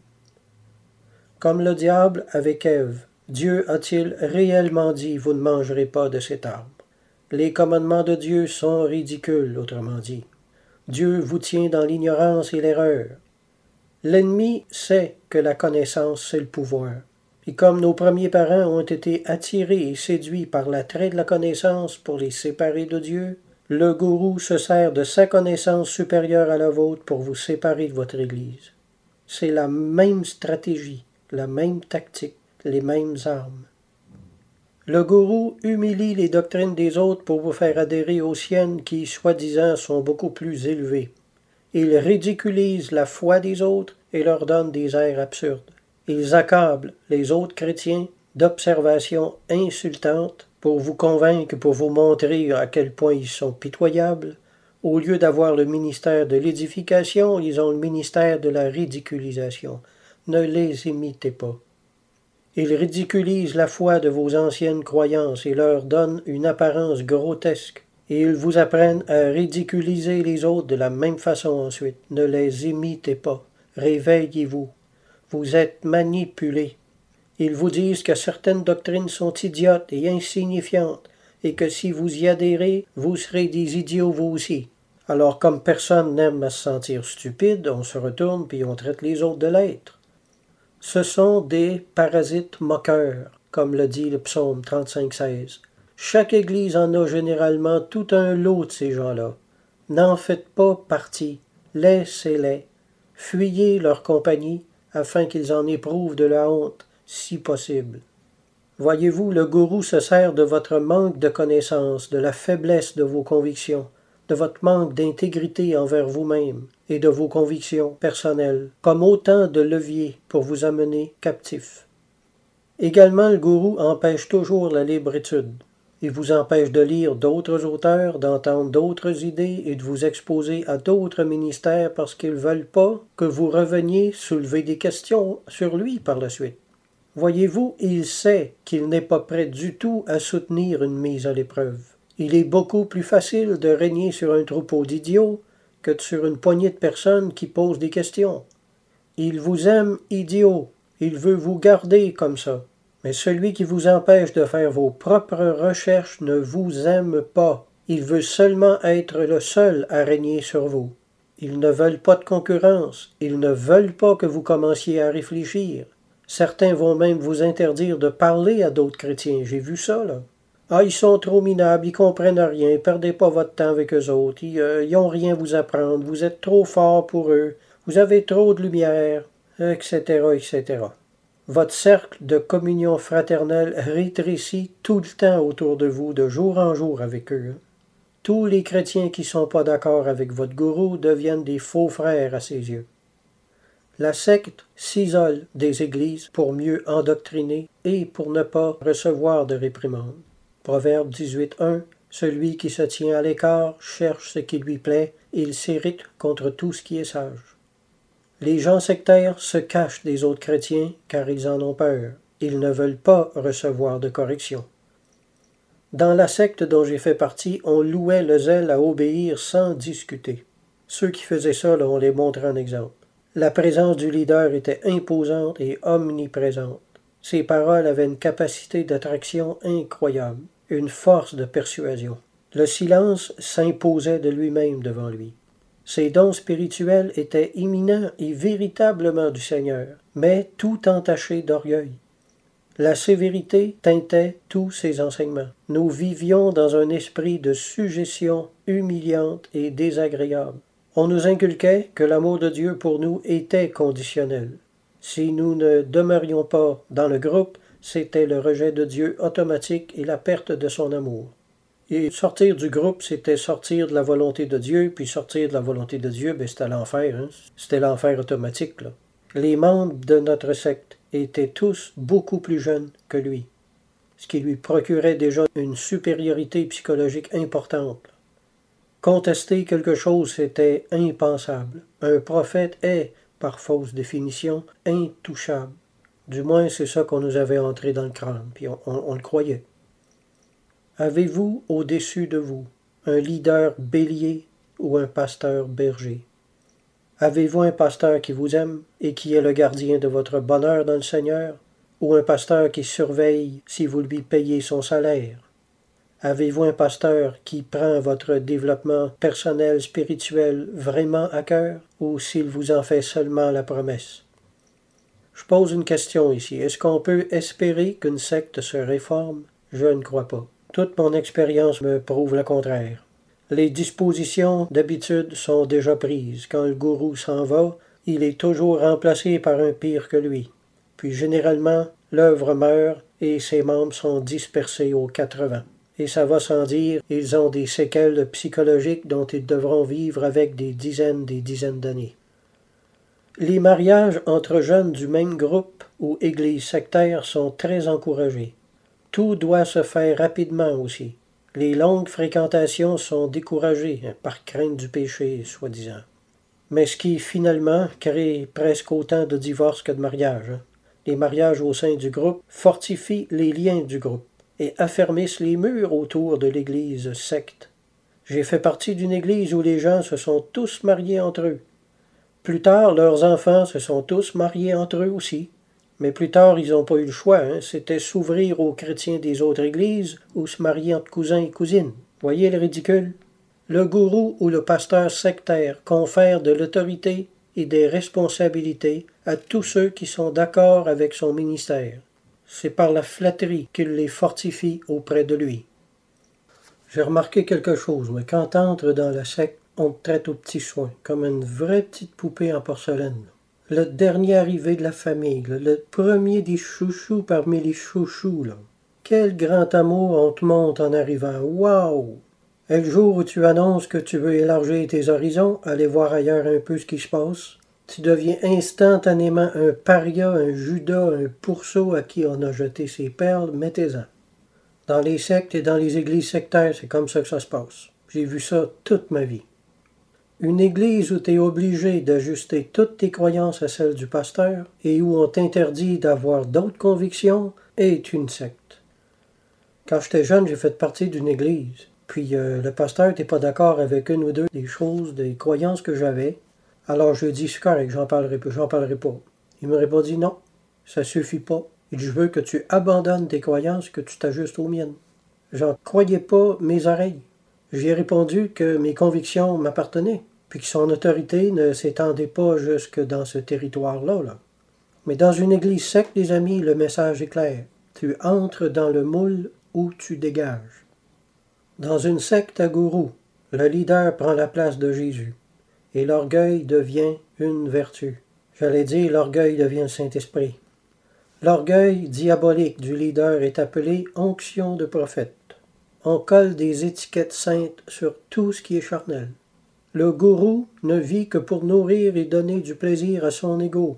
Comme le diable avec Ève, Dieu a-t-il réellement dit « Vous ne mangerez pas de cet arbre ». Les commandements de Dieu sont ridicules, autrement dit. Dieu vous tient dans l'ignorance et l'erreur. L'ennemi sait que la connaissance, c'est le pouvoir. Et comme nos premiers parents ont été attirés et séduits par l'attrait de la connaissance pour les séparer de Dieu, le gourou se sert de sa connaissance supérieure à la vôtre pour vous séparer de votre Église. C'est la même stratégie, la même tactique, les mêmes armes. Le gourou humilie les doctrines des autres pour vous faire adhérer aux siennes qui, soi-disant, sont beaucoup plus élevées. Il ridiculise la foi des autres et leur donne des airs absurdes. Ils accablent les autres chrétiens d'observations insultantes pour vous convaincre, pour vous montrer à quel point ils sont pitoyables. Au lieu d'avoir le ministère de l'édification, ils ont le ministère de la ridiculisation. Ne les imitez pas. Ils ridiculisent la foi de vos anciennes croyances et leur donnent une apparence grotesque. Et ils vous apprennent à ridiculiser les autres de la même façon ensuite. Ne les imitez pas. Réveillez-vous. Vous êtes manipulés. Ils vous disent que certaines doctrines sont idiotes et insignifiantes, et que si vous y adhérez, vous serez des idiots vous aussi. Alors comme personne n'aime à se sentir stupide, on se retourne puis on traite les autres de l'être. Ce sont des parasites moqueurs, comme le dit le psaume trente-cinq seize. Chaque église en a généralement tout un lot de ces gens-là. N'en faites pas partie. Laissez-les. Fuyez leur compagnie afin qu'ils en éprouvent de la honte, si possible. Voyez-vous, le gourou se sert de votre manque de connaissance, de la faiblesse de vos convictions, de votre manque d'intégrité envers vous-même et de vos convictions personnelles, comme autant de leviers pour vous amener captifs. Également, le gourou empêche toujours la libre étude. Il vous empêche de lire d'autres auteurs, d'entendre d'autres idées et de vous exposer à d'autres ministères parce qu'ils ne veulent pas que vous reveniez soulever des questions sur lui par la suite. Voyez-vous, il sait qu'il n'est pas prêt du tout à soutenir une mise à l'épreuve. Il est beaucoup plus facile de régner sur un troupeau d'idiots que sur une poignée de personnes qui posent des questions. Il vous aime idiot, il veut vous garder comme ça. Mais celui qui vous empêche de faire vos propres recherches ne vous aime pas. Il veut seulement être le seul à régner sur vous. Ils ne veulent pas de concurrence. Ils ne veulent pas que vous commenciez à réfléchir. Certains vont même vous interdire de parler à d'autres chrétiens. J'ai vu ça, là. Ah, ils sont trop minables, ils comprennent rien, perdez pas votre temps avec eux autres, ils euh, ils ont rien à vous apprendre, vous êtes trop fort pour eux, vous avez trop de lumière, et cetera, et cetera. Votre cercle de communion fraternelle rétrécit tout le temps autour de vous, de jour en jour avec eux. Tous les chrétiens qui ne sont pas d'accord avec votre gourou deviennent des faux frères à ses yeux. La secte s'isole des églises pour mieux endoctriner et pour ne pas recevoir de réprimandes. Proverbe dix-huit un. Celui qui se tient à l'écart cherche ce qui lui plaît, et il s'irrite contre tout ce qui est sage. Les gens sectaires se cachent des autres chrétiens car ils en ont peur. Ils ne veulent pas recevoir de correction. Dans la secte dont j'ai fait partie, on louait le zèle à obéir sans discuter. Ceux qui faisaient ça, là, on les montrait en exemple. La présence du leader était imposante et omniprésente. Ses paroles avaient une capacité d'attraction incroyable, une force de persuasion. Le silence s'imposait de lui-même devant lui. Ses dons spirituels étaient imminents et véritablement du Seigneur, mais tout entaché d'orgueil. La sévérité teintait tous ses enseignements. Nous vivions dans un esprit de sujétion humiliante et désagréable. On nous inculquait que l'amour de Dieu pour nous était conditionnel. Si nous ne demeurions pas dans le groupe, c'était le rejet de Dieu automatique et la perte de son amour. Et sortir du groupe, c'était sortir de la volonté de Dieu, puis sortir de la volonté de Dieu, ben c'était l'enfer, hein? C'était l'enfer automatique, là. Les membres de notre secte étaient tous beaucoup plus jeunes que lui, ce qui lui procurait déjà une supériorité psychologique importante. Contester quelque chose, c'était impensable. Un prophète est, par fausse définition, intouchable. Du moins, c'est ça qu'on nous avait entré dans le crâne, puis on, on, on le croyait. Avez-vous au-dessus de vous un leader bélier ou un pasteur berger? Avez-vous un pasteur qui vous aime et qui est le gardien de votre bonheur dans le Seigneur, ou un pasteur qui surveille si vous lui payez son salaire? Avez-vous un pasteur qui prend votre développement personnel, spirituel vraiment à cœur, ou s'il vous en fait seulement la promesse? Je pose une question ici. Est-ce qu'on peut espérer qu'une secte se réforme? Je ne crois pas. Toute mon expérience me prouve le contraire. Les dispositions d'habitude sont déjà prises. Quand le gourou s'en va, il est toujours remplacé par un pire que lui. Puis généralement, l'œuvre meurt et ses membres sont dispersés aux quatre vents. Et ça va sans dire, ils ont des séquelles psychologiques dont ils devront vivre avec des dizaines des dizaines d'années. Les mariages entre jeunes du même groupe ou églises sectaires sont très encouragés. Tout doit se faire rapidement aussi. Les longues fréquentations sont découragées hein, par crainte du péché, soi-disant. Mais ce qui, finalement, crée presque autant de divorces que de mariages. Hein. Les mariages au sein du groupe fortifient les liens du groupe et affermissent les murs autour de l'église secte. J'ai fait partie d'une église où les gens se sont tous mariés entre eux. Plus tard, leurs enfants se sont tous mariés entre eux aussi. Mais plus tard, ils n'ont pas eu le choix. Hein. C'était s'ouvrir aux chrétiens des autres églises ou se marier entre cousins et cousines. Voyez le ridicule? Le gourou ou le pasteur sectaire confère de l'autorité et des responsabilités à tous ceux qui sont d'accord avec son ministère. C'est par la flatterie qu'il les fortifie auprès de lui. J'ai remarqué quelque chose, mais quand t'entres dans la secte, on te traite aux petits soins, comme une vraie petite poupée en porcelaine. Le dernier arrivé de la famille, là, le premier des chouchous parmi les chouchous. Là. Quel grand amour on te montre en arrivant. Waouh! Et le jour où tu annonces que tu veux élargir tes horizons, aller voir ailleurs un peu ce qui se passe, tu deviens instantanément un paria, un Judas, un pourceau à qui on a jeté ses perles, mettez-en. Dans les sectes et dans les églises sectaires, c'est comme ça que ça se passe. J'ai vu ça toute ma vie. Une église où tu es obligé d'ajuster toutes tes croyances à celles du pasteur et où on t'interdit d'avoir d'autres convictions est une secte. Quand j'étais jeune, j'ai fait partie d'une église. Puis euh, le pasteur n'était pas d'accord avec une ou deux des choses, des croyances que j'avais. Alors je lui ai dit, c'est correct, j'en parlerai pas, j'en parlerai pas. Il me répondit, non, ça suffit pas. Il dit, je veux que tu abandonnes tes croyances, que tu t'ajustes aux miennes. J'en croyais pas mes oreilles. J'ai répondu que mes convictions m'appartenaient, puis que son autorité ne s'étendait pas jusque dans ce territoire-là. Là. Mais dans une église secte, les amis, le message est clair. Tu entres dans le moule où tu dégages. Dans une secte à gourou, le leader prend la place de Jésus, et l'orgueil devient une vertu. J'allais dire, l'orgueil devient le Saint-Esprit. L'orgueil diabolique du leader est appelé onction de prophète. On colle des étiquettes saintes sur tout ce qui est charnel. Le gourou ne vit que pour nourrir et donner du plaisir à son ego.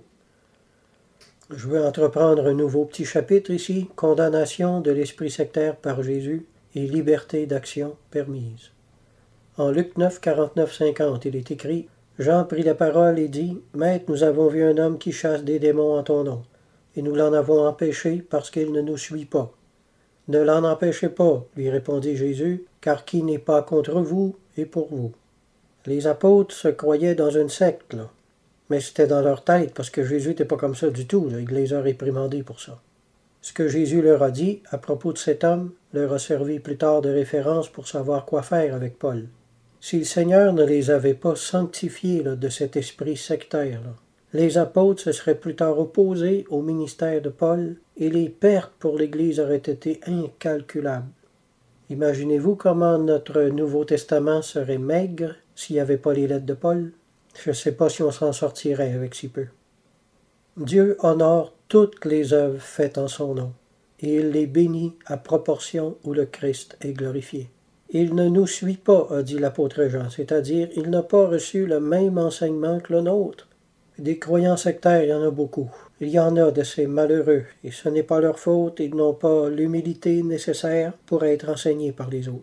Je veux entreprendre un nouveau petit chapitre ici, condamnation de l'esprit sectaire par Jésus et liberté d'action permise. En Luc neuf, quarante-neuf, cinquante, il est écrit « Jean prit la parole et dit, « Maître, nous avons vu un homme qui chasse des démons en ton nom, et nous l'en avons empêché parce qu'il ne nous suit pas. » « Ne l'en empêchez pas, lui répondit Jésus, car qui n'est pas contre vous est pour vous. » Les apôtres se croyaient dans une secte, là. Mais c'était dans leur tête, parce que Jésus n'était pas comme ça du tout, là. Il les a réprimandés pour ça. Ce que Jésus leur a dit à propos de cet homme leur a servi plus tard de référence pour savoir quoi faire avec Paul. Si le Seigneur ne les avait pas sanctifiés là, de cet esprit sectaire, là, les apôtres se seraient plus tard opposés au ministère de Paul et les pertes pour l'Église auraient été incalculables. Imaginez-vous comment notre Nouveau Testament serait maigre s'il n'y avait pas les lettres de Paul? Je ne sais pas si on s'en sortirait avec si peu. Dieu honore toutes les œuvres faites en son nom, et il les bénit à proportion où le Christ est glorifié. Il ne nous suit pas, a dit l'apôtre Jean, c'est-à-dire il n'a pas reçu le même enseignement que le nôtre. Des croyants sectaires, il y en a beaucoup. Il y en a de ces malheureux, et ce n'est pas leur faute, ils n'ont pas l'humilité nécessaire pour être enseignés par les autres.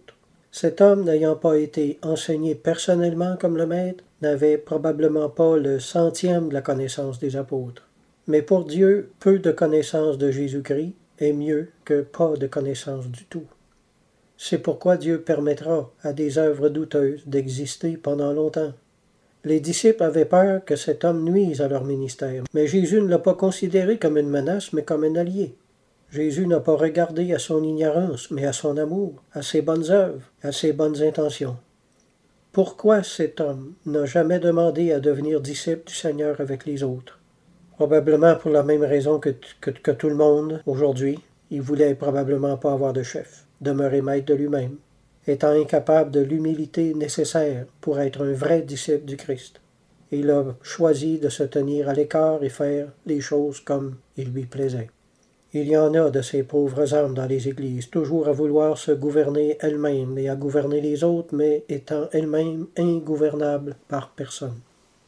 Cet homme, n'ayant pas été enseigné personnellement comme le maître, n'avait probablement pas le centième de la connaissance des apôtres. Mais pour Dieu, peu de connaissance de Jésus-Christ est mieux que pas de connaissance du tout. C'est pourquoi Dieu permettra à des œuvres douteuses d'exister pendant longtemps. Les disciples avaient peur que cet homme nuise à leur ministère, mais Jésus ne l'a pas considéré comme une menace, mais comme un allié. Jésus n'a pas regardé à son ignorance, mais à son amour, à ses bonnes œuvres, à ses bonnes intentions. Pourquoi cet homme n'a jamais demandé à devenir disciple du Seigneur avec les autres? Probablement pour la même raison que, que, que tout le monde aujourd'hui. Il voulait probablement pas avoir de chef, demeurer maître de lui-même, étant incapable de l'humilité nécessaire pour être un vrai disciple du Christ. Il a choisi de se tenir à l'écart et faire les choses comme il lui plaisait. Il y en a de ces pauvres âmes dans les églises, toujours à vouloir se gouverner elles-mêmes et à gouverner les autres, mais étant elles-mêmes ingouvernables par personne.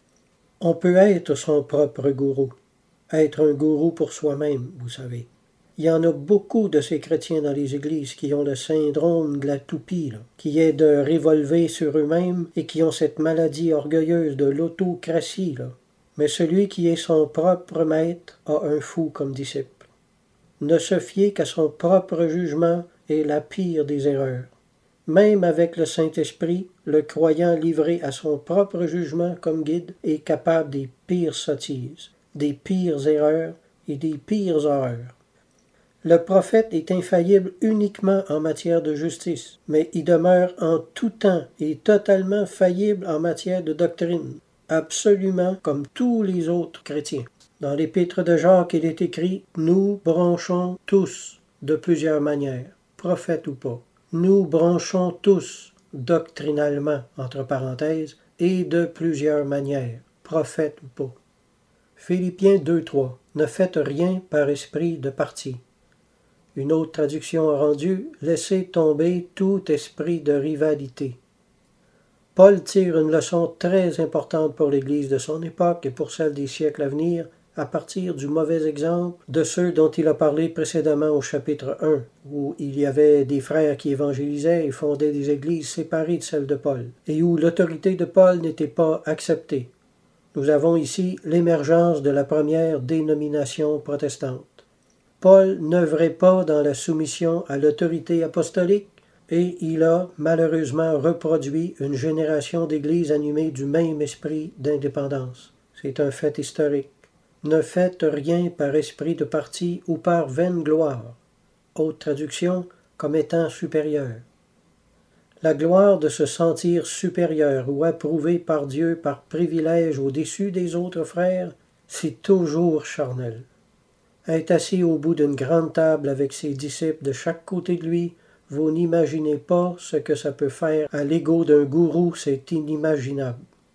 On peut être son propre gourou, être un gourou pour soi-même, vous savez. Il y en a beaucoup de ces chrétiens dans les églises qui ont le syndrome de la toupie, là, qui est de révolver sur eux-mêmes et qui ont cette maladie orgueilleuse de l'autocratie. Là. Mais celui qui est son propre maître a un fou comme disciple. Ne se fier qu'à son propre jugement est la pire des erreurs. Même avec le Saint-Esprit, le croyant livré à son propre jugement comme guide est capable des pires sottises, des pires erreurs et des pires horreurs. Le prophète est infaillible uniquement en matière de justice, mais il demeure en tout temps et totalement faillible en matière de doctrine, absolument comme tous les autres chrétiens. Dans l'épître de Jacques, il est écrit « Nous branchons tous de plusieurs manières, prophètes ou pas. Nous branchons tous doctrinalement, entre parenthèses, et de plusieurs manières, prophètes ou pas. » Philippiens deux trois. Ne faites rien par esprit de parti. Une autre traduction a rendu « Laissez tomber tout esprit de rivalité ». Paul tire une leçon très importante pour l'Église de son époque et pour celle des siècles à venir, à partir du mauvais exemple de ceux dont il a parlé précédemment au chapitre un, où il y avait des frères qui évangélisaient et fondaient des églises séparées de celles de Paul, et où l'autorité de Paul n'était pas acceptée. Nous avons ici l'émergence de la première dénomination protestante. Paul n'œuvrait pas dans la soumission à l'autorité apostolique, et il a malheureusement reproduit une génération d'églises animées du même esprit d'indépendance. C'est un fait historique. Ne faites rien par esprit de parti ou par vaine gloire. Autre traduction, comme étant supérieur. La gloire de se sentir supérieur ou approuvé par Dieu par privilège au-dessus des autres frères, c'est toujours charnel. Être assis au bout d'une grande table avec ses disciples de chaque côté de lui, vous n'imaginez pas ce que ça peut faire à l'ego d'un gourou, c'est inimaginable.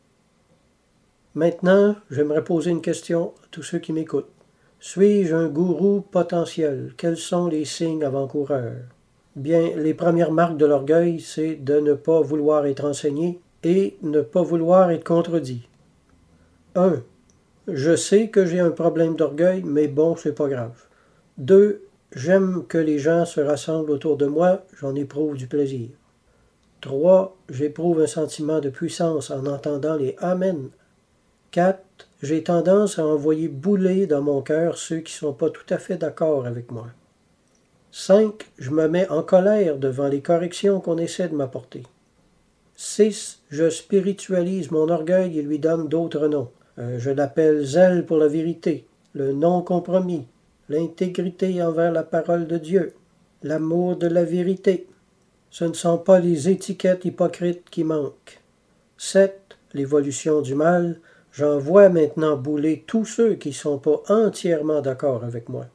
Maintenant, j'aimerais poser une question à tous ceux qui m'écoutent. Suis-je un gourou potentiel? Quels sont les signes avant-coureurs? Bien, les premières marques de l'orgueil, c'est de ne pas vouloir être enseigné et ne pas vouloir être contredit. un. Je sais que j'ai un problème d'orgueil, mais bon, c'est pas grave. deux. J'aime que les gens se rassemblent autour de moi, j'en éprouve du plaisir. trois. J'éprouve un sentiment de puissance en entendant les Amen. quatre. J'ai tendance à envoyer bouler dans mon cœur ceux qui ne sont pas tout à fait d'accord avec moi. cinq. Je me mets en colère devant les corrections qu'on essaie de m'apporter. six. Je spiritualise mon orgueil et lui donne d'autres noms. Euh, je l'appelle zèle pour la vérité, le non-compromis, l'intégrité envers la parole de Dieu, l'amour de la vérité. Ce ne sont pas les étiquettes hypocrites qui manquent. sept. L'évolution du mal. J'en vois maintenant bouler tous ceux qui ne sont pas entièrement d'accord avec moi.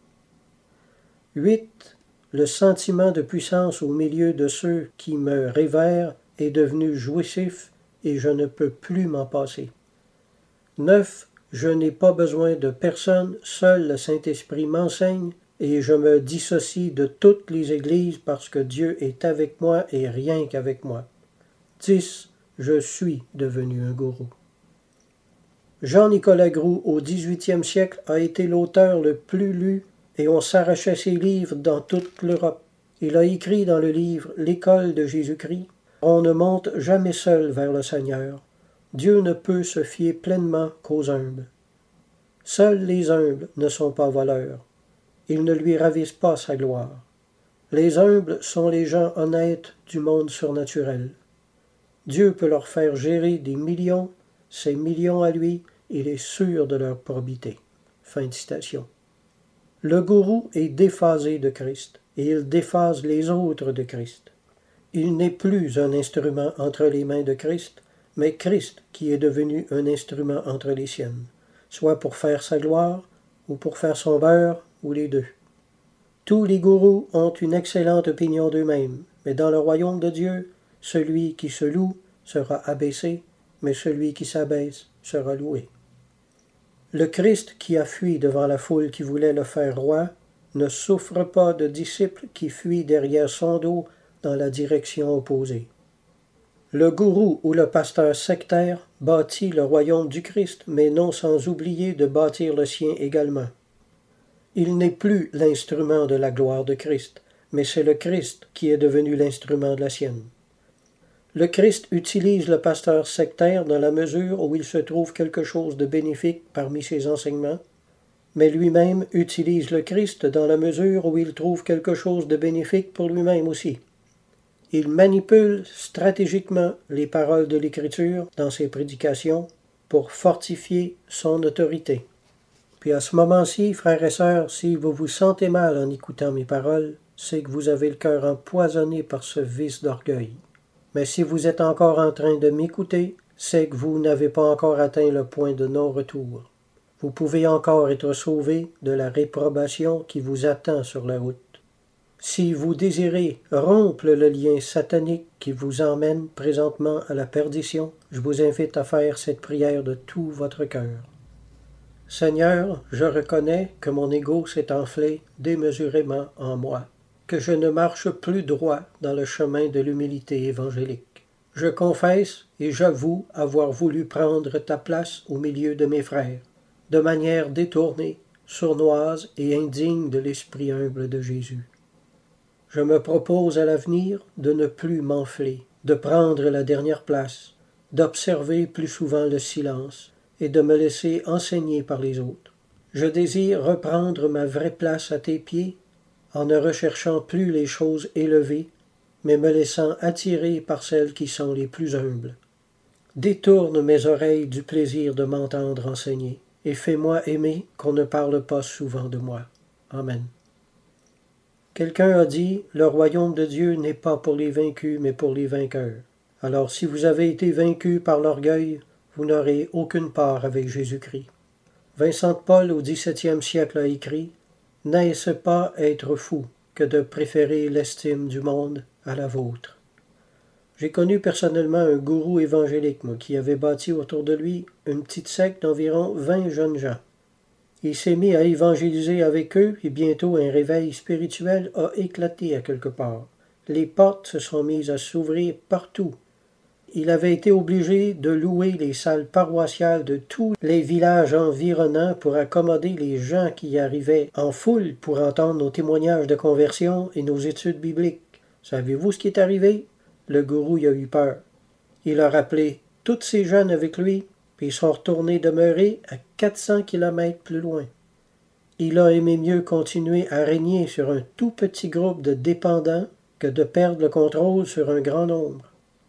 huit. Le sentiment de puissance au milieu de ceux qui me révèrent est devenu jouissif et je ne peux plus m'en passer. neuf. Je n'ai pas besoin de personne, seul le Saint-Esprit m'enseigne et je me dissocie de toutes les églises parce que Dieu est avec moi et rien qu'avec moi. dix. Je suis devenu un gourou. Jean-Nicolas Groulx, au dix-huitième siècle, a été l'auteur le plus lu et on s'arrachait ses livres dans toute l'Europe. Il a écrit dans le livre « L'école de Jésus-Christ » On ne monte jamais seul vers le Seigneur. Dieu ne peut se fier pleinement qu'aux humbles. Seuls les humbles ne sont pas voleurs. Ils ne lui ravissent pas sa gloire. Les humbles sont les gens honnêtes du monde surnaturel. Dieu peut leur faire gérer des millions, ces millions à lui, il est sûr de leur probité. Fin de citation. Le gourou est déphasé de Christ, et il déphase les autres de Christ. Il n'est plus un instrument entre les mains de Christ, mais Christ qui est devenu un instrument entre les siennes, soit pour faire sa gloire, ou pour faire son beurre, ou les deux. Tous les gourous ont une excellente opinion d'eux-mêmes, mais dans le royaume de Dieu, celui qui se loue sera abaissé, mais celui qui s'abaisse sera loué. Le Christ qui a fui devant la foule qui voulait le faire roi ne souffre pas de disciples qui fuient derrière son dos dans la direction opposée. Le gourou ou le pasteur sectaire bâtit le royaume du Christ, mais non sans oublier de bâtir le sien également. Il n'est plus l'instrument de la gloire de Christ, mais c'est le Christ qui est devenu l'instrument de la sienne. Le Christ utilise le pasteur sectaire dans la mesure où il se trouve quelque chose de bénéfique parmi ses enseignements, mais lui-même utilise le Christ dans la mesure où il trouve quelque chose de bénéfique pour lui-même aussi. Il manipule stratégiquement les paroles de l'Écriture dans ses prédications pour fortifier son autorité. Puis à ce moment-ci, frères et sœurs, si vous vous sentez mal en écoutant mes paroles, c'est que vous avez le cœur empoisonné par ce vice d'orgueil. Mais si vous êtes encore en train de m'écouter, c'est que vous n'avez pas encore atteint le point de non-retour. Vous pouvez encore être sauvé de la réprobation qui vous attend sur la route. Si vous désirez rompre le lien satanique qui vous emmène présentement à la perdition, je vous invite à faire cette prière de tout votre cœur. Seigneur, je reconnais que mon ego s'est enflé démesurément en moi, que je ne marche plus droit dans le chemin de l'humilité évangélique. Je confesse et j'avoue avoir voulu prendre ta place au milieu de mes frères, de manière détournée, sournoise et indigne de l'esprit humble de Jésus. Je me propose à l'avenir de ne plus m'enfler, de prendre la dernière place, d'observer plus souvent le silence et de me laisser enseigner par les autres. Je désire reprendre ma vraie place à tes pieds en ne recherchant plus les choses élevées, mais me laissant attirer par celles qui sont les plus humbles. Détourne mes oreilles du plaisir de m'entendre enseigner, et fais-moi aimer qu'on ne parle pas souvent de moi. Amen. Quelqu'un a dit, le royaume de Dieu n'est pas pour les vaincus, mais pour les vainqueurs. Alors si vous avez été vaincus par l'orgueil, vous n'aurez aucune part avec Jésus-Christ. Vincent de Paul au dix-septième siècle a écrit « N'est-ce pas être fou que de préférer l'estime du monde à la vôtre ?» J'ai connu personnellement un gourou évangélique moi, qui avait bâti autour de lui une petite secte d'environ vingt jeunes gens. Il s'est mis à évangéliser avec eux et bientôt un réveil spirituel a éclaté à quelque part. Les portes se sont mises à s'ouvrir partout. Il avait été obligé de louer les salles paroissiales de tous les villages environnants pour accommoder les gens qui y arrivaient en foule pour entendre nos témoignages de conversion et nos études bibliques. Savez-vous ce qui est arrivé? Le gourou y a eu peur. Il a rappelé tous ces jeunes avec lui, puis ils sont retournés demeurer à quatre cents kilomètres plus loin. Il a aimé mieux continuer à régner sur un tout petit groupe de dépendants que de perdre le contrôle sur un grand nombre.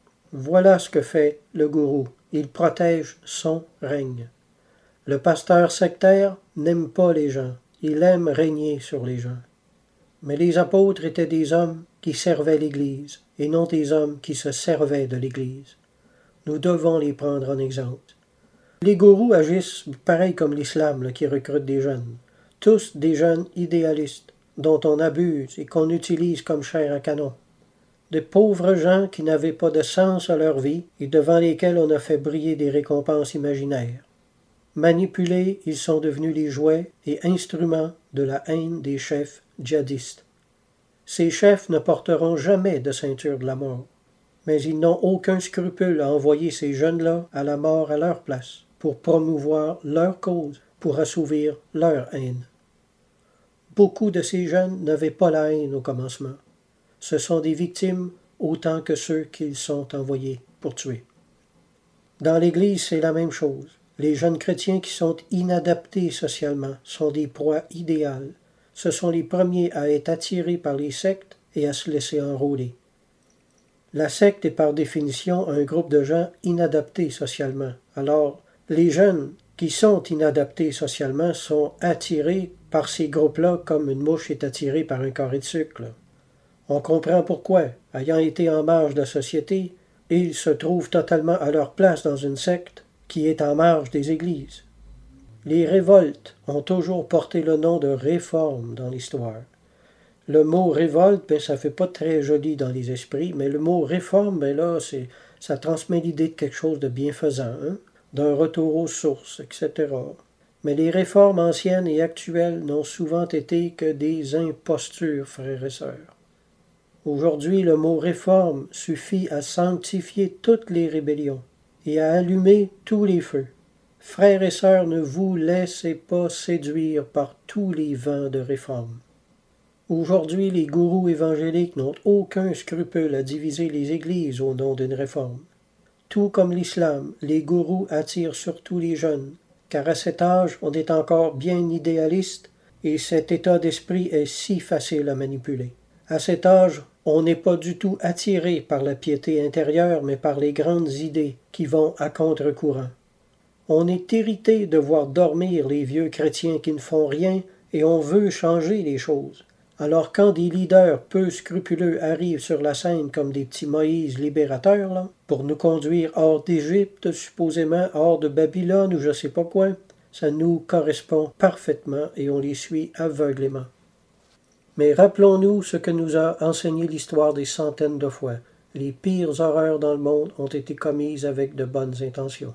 Voilà ce que fait le gourou. Il protège son règne. Le pasteur sectaire n'aime pas les gens. Il aime régner sur les gens. Mais les apôtres étaient des hommes qui servaient l'Église, et non des hommes qui se servaient de l'Église. Nous devons les prendre en exemple. Les gourous agissent pareil comme l'islam là, qui recrute des jeunes. Tous des jeunes idéalistes, dont on abuse et qu'on utilise comme chair à canon. De pauvres gens qui n'avaient pas de sens à leur vie et devant lesquels on a fait briller des récompenses imaginaires. Manipulés, ils sont devenus les jouets et instruments de la haine des chefs djihadistes. Ces chefs ne porteront jamais de ceinture de la mort, mais ils n'ont aucun scrupule à envoyer ces jeunes-là à la mort à leur place, pour promouvoir leur cause, pour assouvir leur haine. Beaucoup de ces jeunes n'avaient pas la haine au commencement. Ce sont des victimes autant que ceux qu'ils sont envoyés pour tuer. Dans l'Église, c'est la même chose. Les jeunes chrétiens qui sont inadaptés socialement sont des proies idéales. Ce sont les premiers à être attirés par les sectes et à se laisser enrôler. La secte est par définition un groupe de gens inadaptés socialement. Alors, les jeunes qui sont inadaptés socialement sont attirés par ces groupes-là comme une mouche est attirée par un carré de sucre. On comprend pourquoi, ayant été en marge de la société, ils se trouvent totalement à leur place dans une secte qui est en marge des églises. Les révoltes ont toujours porté le nom de réforme dans l'histoire. Le mot révolte, ben, ça fait pas très joli dans les esprits, mais le mot réforme, ben là, c'est, ça transmet l'idée de quelque chose de bienfaisant, hein? D'un retour aux sources, et cetera. Mais les réformes anciennes et actuelles n'ont souvent été que des impostures, frères et sœurs. Aujourd'hui, le mot réforme suffit à sanctifier toutes les rébellions et à allumer tous les feux. Frères et sœurs, ne vous laissez pas séduire par tous les vents de réforme. Aujourd'hui, les gourous évangéliques n'ont aucun scrupule à diviser les églises au nom d'une réforme. Tout comme l'islam, les gourous attirent surtout les jeunes, car à cet âge, on est encore bien idéaliste et cet état d'esprit est si facile à manipuler. À cet âge, on n'est pas du tout attiré par la piété intérieure, mais par les grandes idées qui vont à contre-courant. On est irrité de voir dormir les vieux chrétiens qui ne font rien et on veut changer les choses. Alors quand des leaders peu scrupuleux arrivent sur la scène comme des petits Moïse libérateurs, là, pour nous conduire hors d'Égypte, supposément hors de Babylone ou je sais pas quoi, ça nous correspond parfaitement et on les suit aveuglément. Mais rappelons-nous ce que nous a enseigné l'histoire des centaines de fois. Les pires horreurs dans le monde ont été commises avec de bonnes intentions.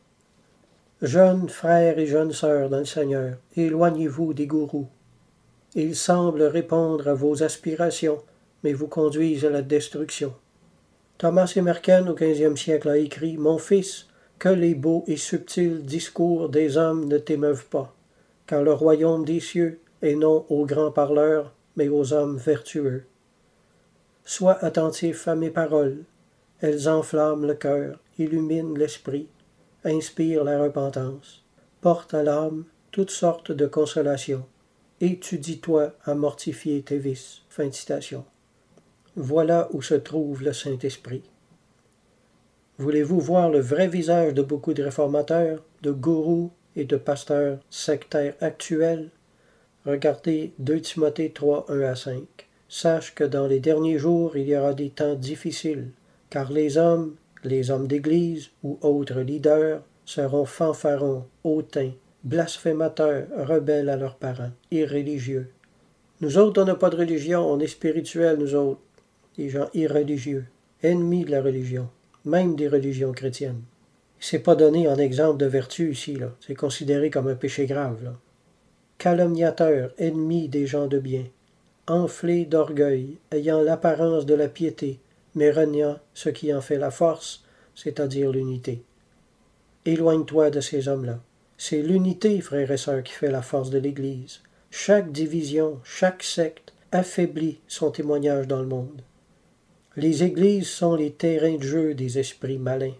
Jeunes frères et jeunes sœurs dans le Seigneur, éloignez-vous des gourous. Ils semblent répondre à vos aspirations, mais vous conduisent à la destruction. Thomas Emerken, au quinzième siècle, a écrit « Mon fils, que les beaux et subtils discours des hommes ne t'émeuvent pas, car le royaume des cieux est non aux grands parleurs, mais aux hommes vertueux. Sois attentif à mes paroles, elles enflamment le cœur, illuminent l'esprit, inspirent la repentance, portent à l'âme toutes sortes de consolations. Étudie-toi à mortifier tes vices. » Fin de citation. Voilà où se trouve le Saint-Esprit. Voulez-vous voir le vrai visage de beaucoup de réformateurs, de gourous et de pasteurs sectaires actuels? Regardez deux Timothée trois, un à cinq. Sache que dans les derniers jours, il y aura des temps difficiles, car les hommes, les hommes d'Église ou autres leaders, seront fanfarons, hautains, blasphémateurs, rebelles à leurs parents, irréligieux. Nous autres, on n'a pas de religion, on est spirituels, nous autres, les gens irréligieux, ennemis de la religion, même des religions chrétiennes. C'est pas donné en exemple de vertu ici, là. C'est considéré comme un péché grave, là. Calomniateurs, ennemis des gens de bien, enflés d'orgueil, ayant l'apparence de la piété, mais reniant ce qui en fait la force, c'est-à-dire l'unité. Éloigne-toi de ces hommes-là. C'est l'unité, frères et sœurs, qui fait la force de l'Église. Chaque division, chaque secte affaiblit son témoignage dans le monde. Les églises sont les terrains de jeu des esprits malins.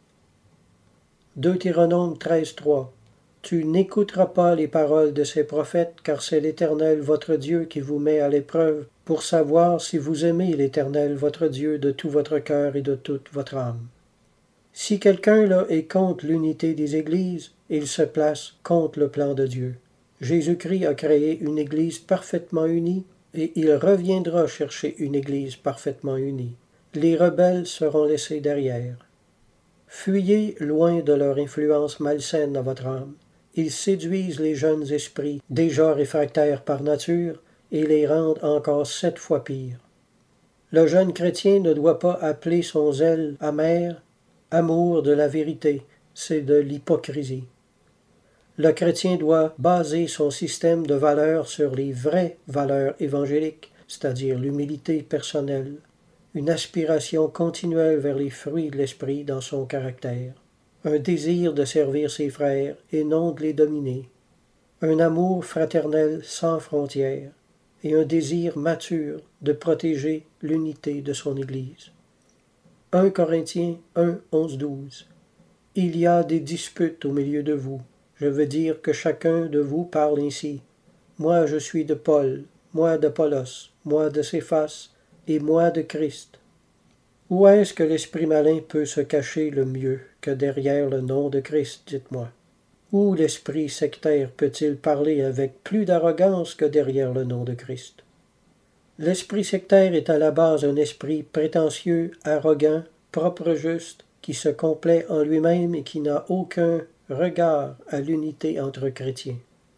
Deutéronome treize, trois. Tu n'écouteras pas les paroles de ces prophètes, car c'est l'Éternel votre Dieu qui vous met à l'épreuve pour savoir si vous aimez l'Éternel votre Dieu de tout votre cœur et de toute votre âme. Si quelqu'un là est contre l'unité des églises, il se place contre le plan de Dieu. Jésus-Christ a créé une église parfaitement unie et il reviendra chercher une église parfaitement unie. Les rebelles seront laissés derrière. Fuyez loin de leur influence malsaine à votre âme. Ils séduisent les jeunes esprits, déjà réfractaires par nature, et les rendent encore sept fois pires. Le jeune chrétien ne doit pas appeler son zèle amer amour de la vérité, c'est de l'hypocrisie. Le chrétien doit baser son système de valeurs sur les vraies valeurs évangéliques, c'est-à-dire l'humilité personnelle, une aspiration continuelle vers les fruits de l'esprit dans son caractère, un désir de servir ses frères et non de les dominer, un amour fraternel sans frontières, et un désir mature de protéger l'unité de son Église. un Corinthiens un, onze, douze. Il y a des disputes au milieu de vous. Je veux dire que chacun de vous parle ainsi. Moi je suis de Paul, moi d'Apollos, moi de Céphas, et moi de Christ. Où est-ce que l'esprit malin peut se cacher le mieux que derrière le nom de Christ, dites-moi? Où l'esprit sectaire peut-il parler avec plus d'arrogance que derrière le nom de Christ? L'esprit sectaire est à la base un esprit prétentieux, arrogant, propre juste, qui se complaît en lui-même et qui n'a aucun regard à l'unité entre chrétiens.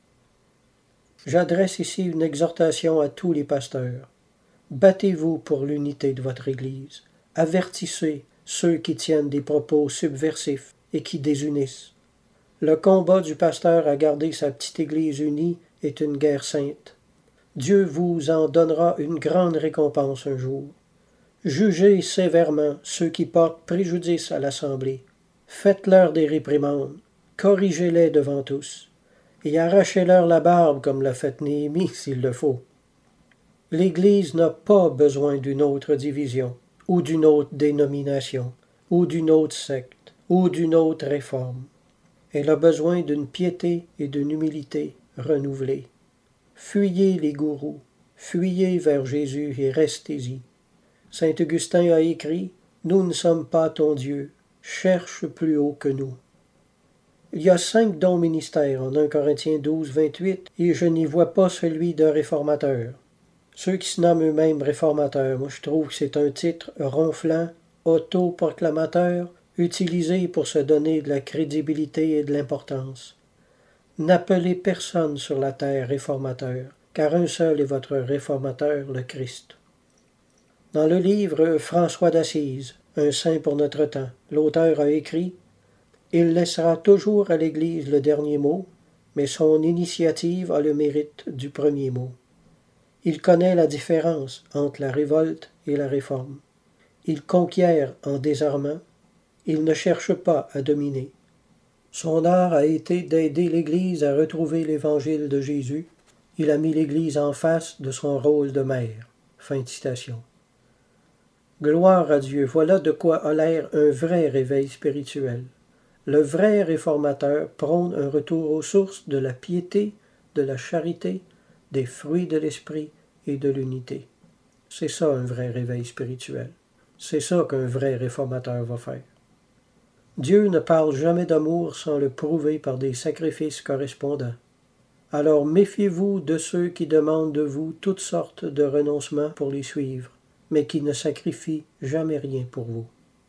J'adresse ici une exhortation à tous les pasteurs. Battez-vous pour l'unité de votre Église. Avertissez ceux qui tiennent des propos subversifs et qui désunissent. Le combat du pasteur à garder sa petite Église unie est une guerre sainte. Dieu vous en donnera une grande récompense un jour. Jugez sévèrement ceux qui portent préjudice à l'Assemblée. Faites-leur des réprimandes, corrigez-les devant tous, et arrachez-leur la barbe comme l'a fait Néhémie s'il le faut. L'Église n'a pas besoin d'une autre division, ou d'une autre dénomination, ou d'une autre secte, ou d'une autre réforme. Elle a besoin d'une piété et d'une humilité renouvelées. Fuyez les gourous, fuyez vers Jésus et restez-y. Saint Augustin a écrit « Nous ne sommes pas ton Dieu, cherche plus haut que nous ». Il y a cinq dons ministères en un Corinthiens douze, vingt-huit, et je n'y vois pas celui d'un réformateur. Ceux qui se nomment eux-mêmes réformateurs, moi je trouve que c'est un titre ronflant, autoproclamateur, utilisé pour se donner de la crédibilité et de l'importance. N'appelez personne sur la terre réformateur, car un seul est votre réformateur, le Christ. Dans le livre François d'Assise, un saint pour notre temps, l'auteur a écrit « Il laissera toujours à l'Église le dernier mot, mais son initiative a le mérite du premier mot. Il connaît la différence entre la révolte et la réforme. Il conquiert en désarmant. Il ne cherche pas à dominer. Son art a été d'aider l'Église à retrouver l'Évangile de Jésus. Il a mis l'Église en face de son rôle de mère. » Fin de citation. Gloire à Dieu, voilà de quoi a l'air un vrai réveil spirituel. Le vrai réformateur prône un retour aux sources de la piété, de la charité, des fruits de l'esprit et de l'unité. C'est ça un vrai réveil spirituel. C'est ça qu'un vrai réformateur va faire. Dieu ne parle jamais d'amour sans le prouver par des sacrifices correspondants. Alors méfiez-vous de ceux qui demandent de vous toutes sortes de renoncements pour les suivre, mais qui ne sacrifient jamais rien pour vous.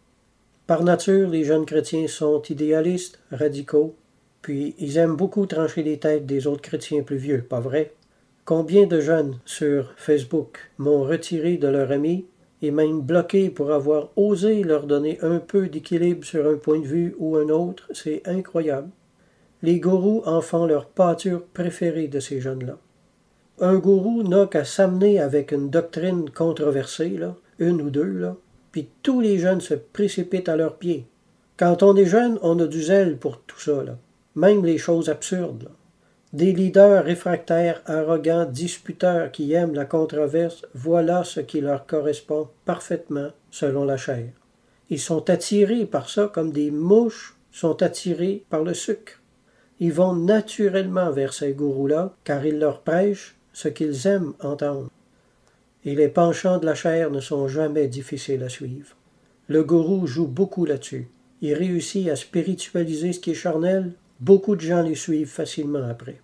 Par nature, les jeunes chrétiens sont idéalistes, radicaux, puis ils aiment beaucoup trancher les têtes des autres chrétiens plus vieux, pas vrai? Combien de jeunes sur Facebook m'ont retiré de leur ami et même bloqué pour avoir osé leur donner un peu d'équilibre sur un point de vue ou un autre, c'est incroyable. Les gourous en font leur pâture préférée de ces jeunes-là. Un gourou n'a qu'à s'amener avec une doctrine controversée, là, une ou deux, là, puis tous les jeunes se précipitent à leurs pieds. Quand on est jeune, on a du zèle pour tout ça, là, même les choses absurdes. Là. Des leaders réfractaires, arrogants, disputeurs qui aiment la controverse, voilà ce qui leur correspond parfaitement selon la chair. Ils sont attirés par ça comme des mouches sont attirées par le sucre. Ils vont naturellement vers ces gourous-là, car ils leur prêchent ce qu'ils aiment entendre. Et les penchants de la chair ne sont jamais difficiles à suivre. Le gourou joue beaucoup là-dessus. Il réussit à spiritualiser ce qui est charnel. Beaucoup de gens les suivent facilement après.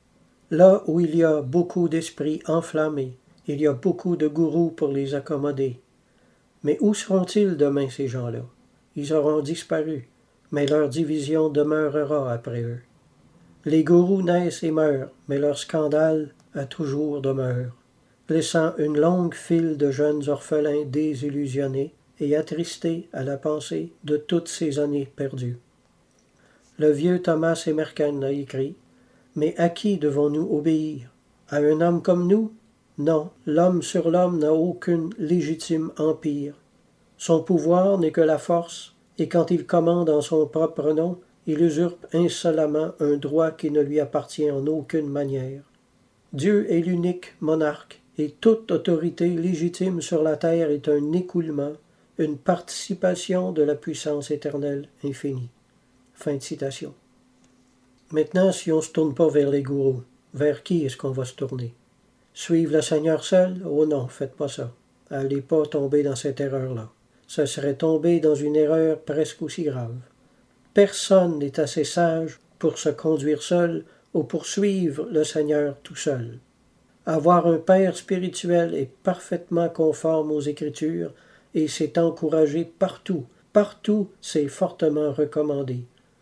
Là où il y a beaucoup d'esprits enflammés, il y a beaucoup de gourous pour les accommoder. Mais où seront-ils demain, ces gens-là? Ils auront disparu, mais leur division demeurera après eux. Les gourous naissent et meurent, mais leur scandale a toujours demeure, laissant une longue file de jeunes orphelins désillusionnés et attristés à la pensée de toutes ces années perdues. Le vieux Thomas Emerson a écrit « Mais à qui devons-nous obéir? À un homme comme nous? Non, l'homme sur l'homme n'a aucune légitime empire. Son pouvoir n'est que la force, et quand il commande en son propre nom, il usurpe insolemment un droit qui ne lui appartient en aucune manière. Dieu est l'unique monarque, et toute autorité légitime sur la terre est un écoulement, une participation de la puissance éternelle infinie. Fin de citation. Maintenant, si on ne se tourne pas vers les gourous, vers qui est-ce qu'on va se tourner? Suivre le Seigneur seul? Oh non, faites pas ça. Allez pas tomber dans cette erreur-là. Ce serait tomber dans une erreur presque aussi grave. Personne n'est assez sage pour se conduire seul ou pour suivre le Seigneur tout seul. Avoir un père spirituel est parfaitement conforme aux Écritures et c'est encouragé partout. Partout, c'est fortement recommandé.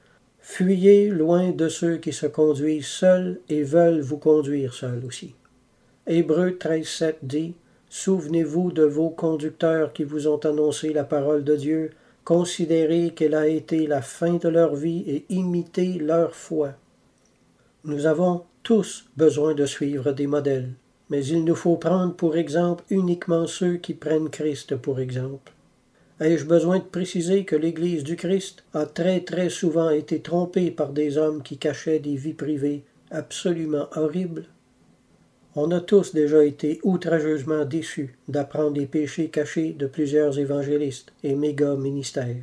Fuyez loin de ceux qui se conduisent seuls et veulent vous conduire seuls aussi. Hébreux treize sept dit « Souvenez-vous de vos conducteurs qui vous ont annoncé la parole de Dieu, considérez qu'elle a été la fin de leur vie et imitez leur foi. » Nous avons tous besoin de suivre des modèles, mais il nous faut prendre pour exemple uniquement ceux qui prennent Christ pour exemple. Ai-je besoin de préciser que l'Église du Christ a très très souvent été trompée par des hommes qui cachaient des vies privées absolument horribles? On a tous déjà été outrageusement déçus d'apprendre les péchés cachés de plusieurs évangélistes et méga-ministères.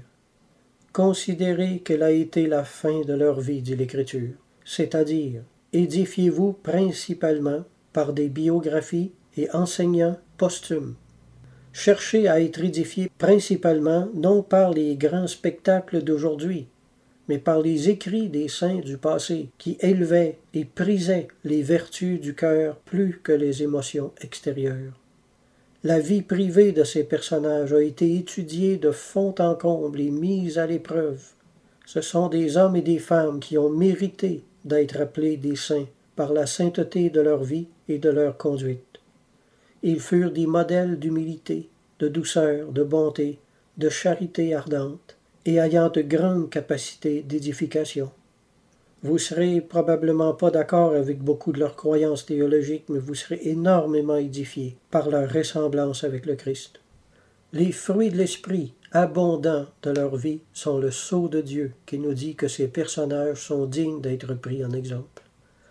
Considérez quelle a été la fin de leur vie, dit l'Écriture, c'est-à-dire édifiez-vous principalement par des biographies et enseignants posthumes. Cherchez à être édifié principalement non par les grands spectacles d'aujourd'hui, mais par les écrits des saints du passé qui élevaient et prisaient les vertus du cœur plus que les émotions extérieures. La vie privée de ces personnages a été étudiée de fond en comble et mise à l'épreuve. Ce sont des hommes et des femmes qui ont mérité d'être appelés des saints par la sainteté de leur vie et de leur conduite. Ils furent des modèles d'humilité, de douceur, de bonté, de charité ardente, et ayant de grandes capacités d'édification. Vous serez probablement pas d'accord avec beaucoup de leurs croyances théologiques, mais vous serez énormément édifiés par leur ressemblance avec le Christ. Les fruits de l'esprit abondants de leur vie sont le sceau de Dieu qui nous dit que ces personnages sont dignes d'être pris en exemple.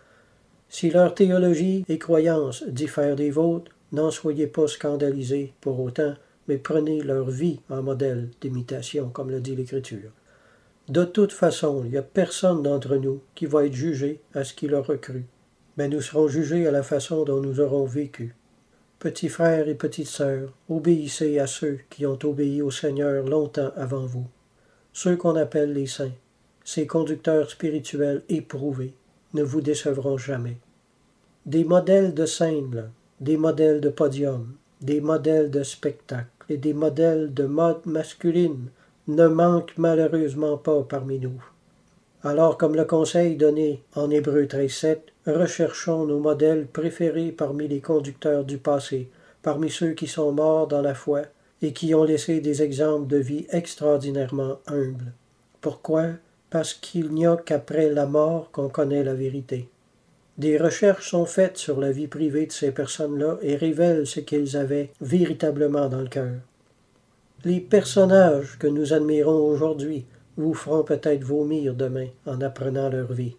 Si leur théologie et croyances diffèrent des vôtres, n'en soyez pas scandalisés pour autant, mais prenez leur vie en modèle d'imitation, comme le dit l'Écriture. De toute façon, il n'y a personne d'entre nous qui va être jugé à ce qu'il aura cru, mais nous serons jugés à la façon dont nous aurons vécu. Petits frères et petites sœurs, obéissez à ceux qui ont obéi au Seigneur longtemps avant vous, ceux qu'on appelle les saints, ces conducteurs spirituels éprouvés, ne vous décevront jamais. Des modèles de scène, des modèles de podium, des modèles de spectacle et des modèles de mode masculine ne manquent malheureusement pas parmi nous. Alors, comme le conseil donné en Hébreux treize sept, recherchons nos modèles préférés parmi les conducteurs du passé, parmi ceux qui sont morts dans la foi et qui ont laissé des exemples de vie extraordinairement humbles. Pourquoi? Parce qu'il n'y a qu'après la mort qu'on connaît la vérité. Des recherches sont faites sur la vie privée de ces personnes-là et révèlent ce qu'ils avaient véritablement dans le cœur. Les personnages que nous admirons aujourd'hui vous feront peut-être vomir demain en apprenant leur vie.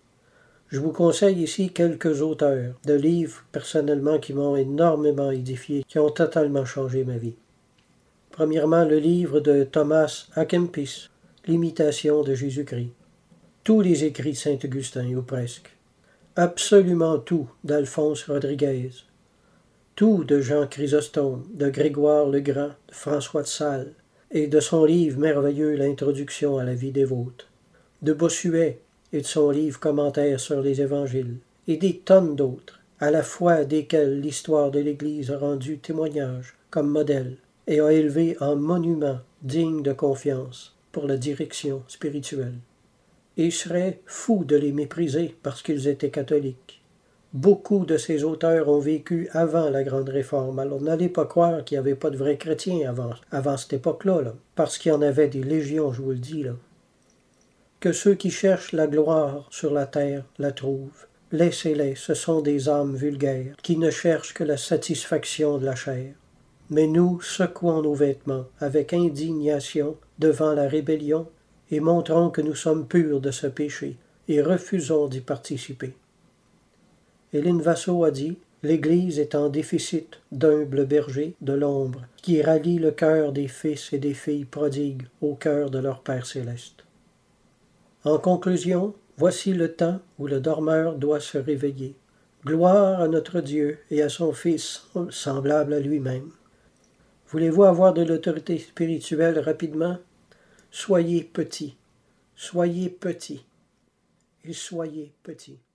Je vous conseille ici quelques auteurs de livres personnellement qui m'ont énormément édifié, qui ont totalement changé ma vie. Premièrement, le livre de Thomas à Kempis, L'imitation de Jésus-Christ. Tous les écrits de Saint-Augustin, ou presque. Absolument tout d'Alphonse Rodriguez. Tout de Jean Chrysostome, de Grégoire le Grand, de François de Sales, et de son livre merveilleux L'Introduction à la vie dévote, de Bossuet et de son livre Commentaires sur les évangiles, et des tonnes d'autres, à la fois desquels l'histoire de l'Église a rendu témoignage comme modèle et a élevé en monument digne de confiance pour la direction spirituelle. Et je serais fou de les mépriser parce qu'ils étaient catholiques. Beaucoup de ces auteurs ont vécu avant la Grande Réforme, alors n'allez pas croire qu'il n'y avait pas de vrais chrétiens avant, avant cette époque-là, là, parce qu'il y en avait des légions, je vous le dis. Là. Que ceux qui cherchent la gloire sur la terre la trouvent. Laissez-les, ce sont des âmes vulgaires, qui ne cherchent que la satisfaction de la chair. Mais nous secouons nos vêtements avec indignation devant la rébellion et montrons que nous sommes purs de ce péché et refusons d'y participer. Hélène Vassaux a dit « L'Église est en déficit d'humbles bergers de l'ombre qui rallient le cœur des fils et des filles prodigues au cœur de leur Père céleste. » En conclusion, voici le temps où le dormeur doit se réveiller. Gloire à notre Dieu et à son Fils semblable à lui-même. Voulez-vous avoir de l'autorité spirituelle rapidement? Soyez petit, soyez petit et soyez petit.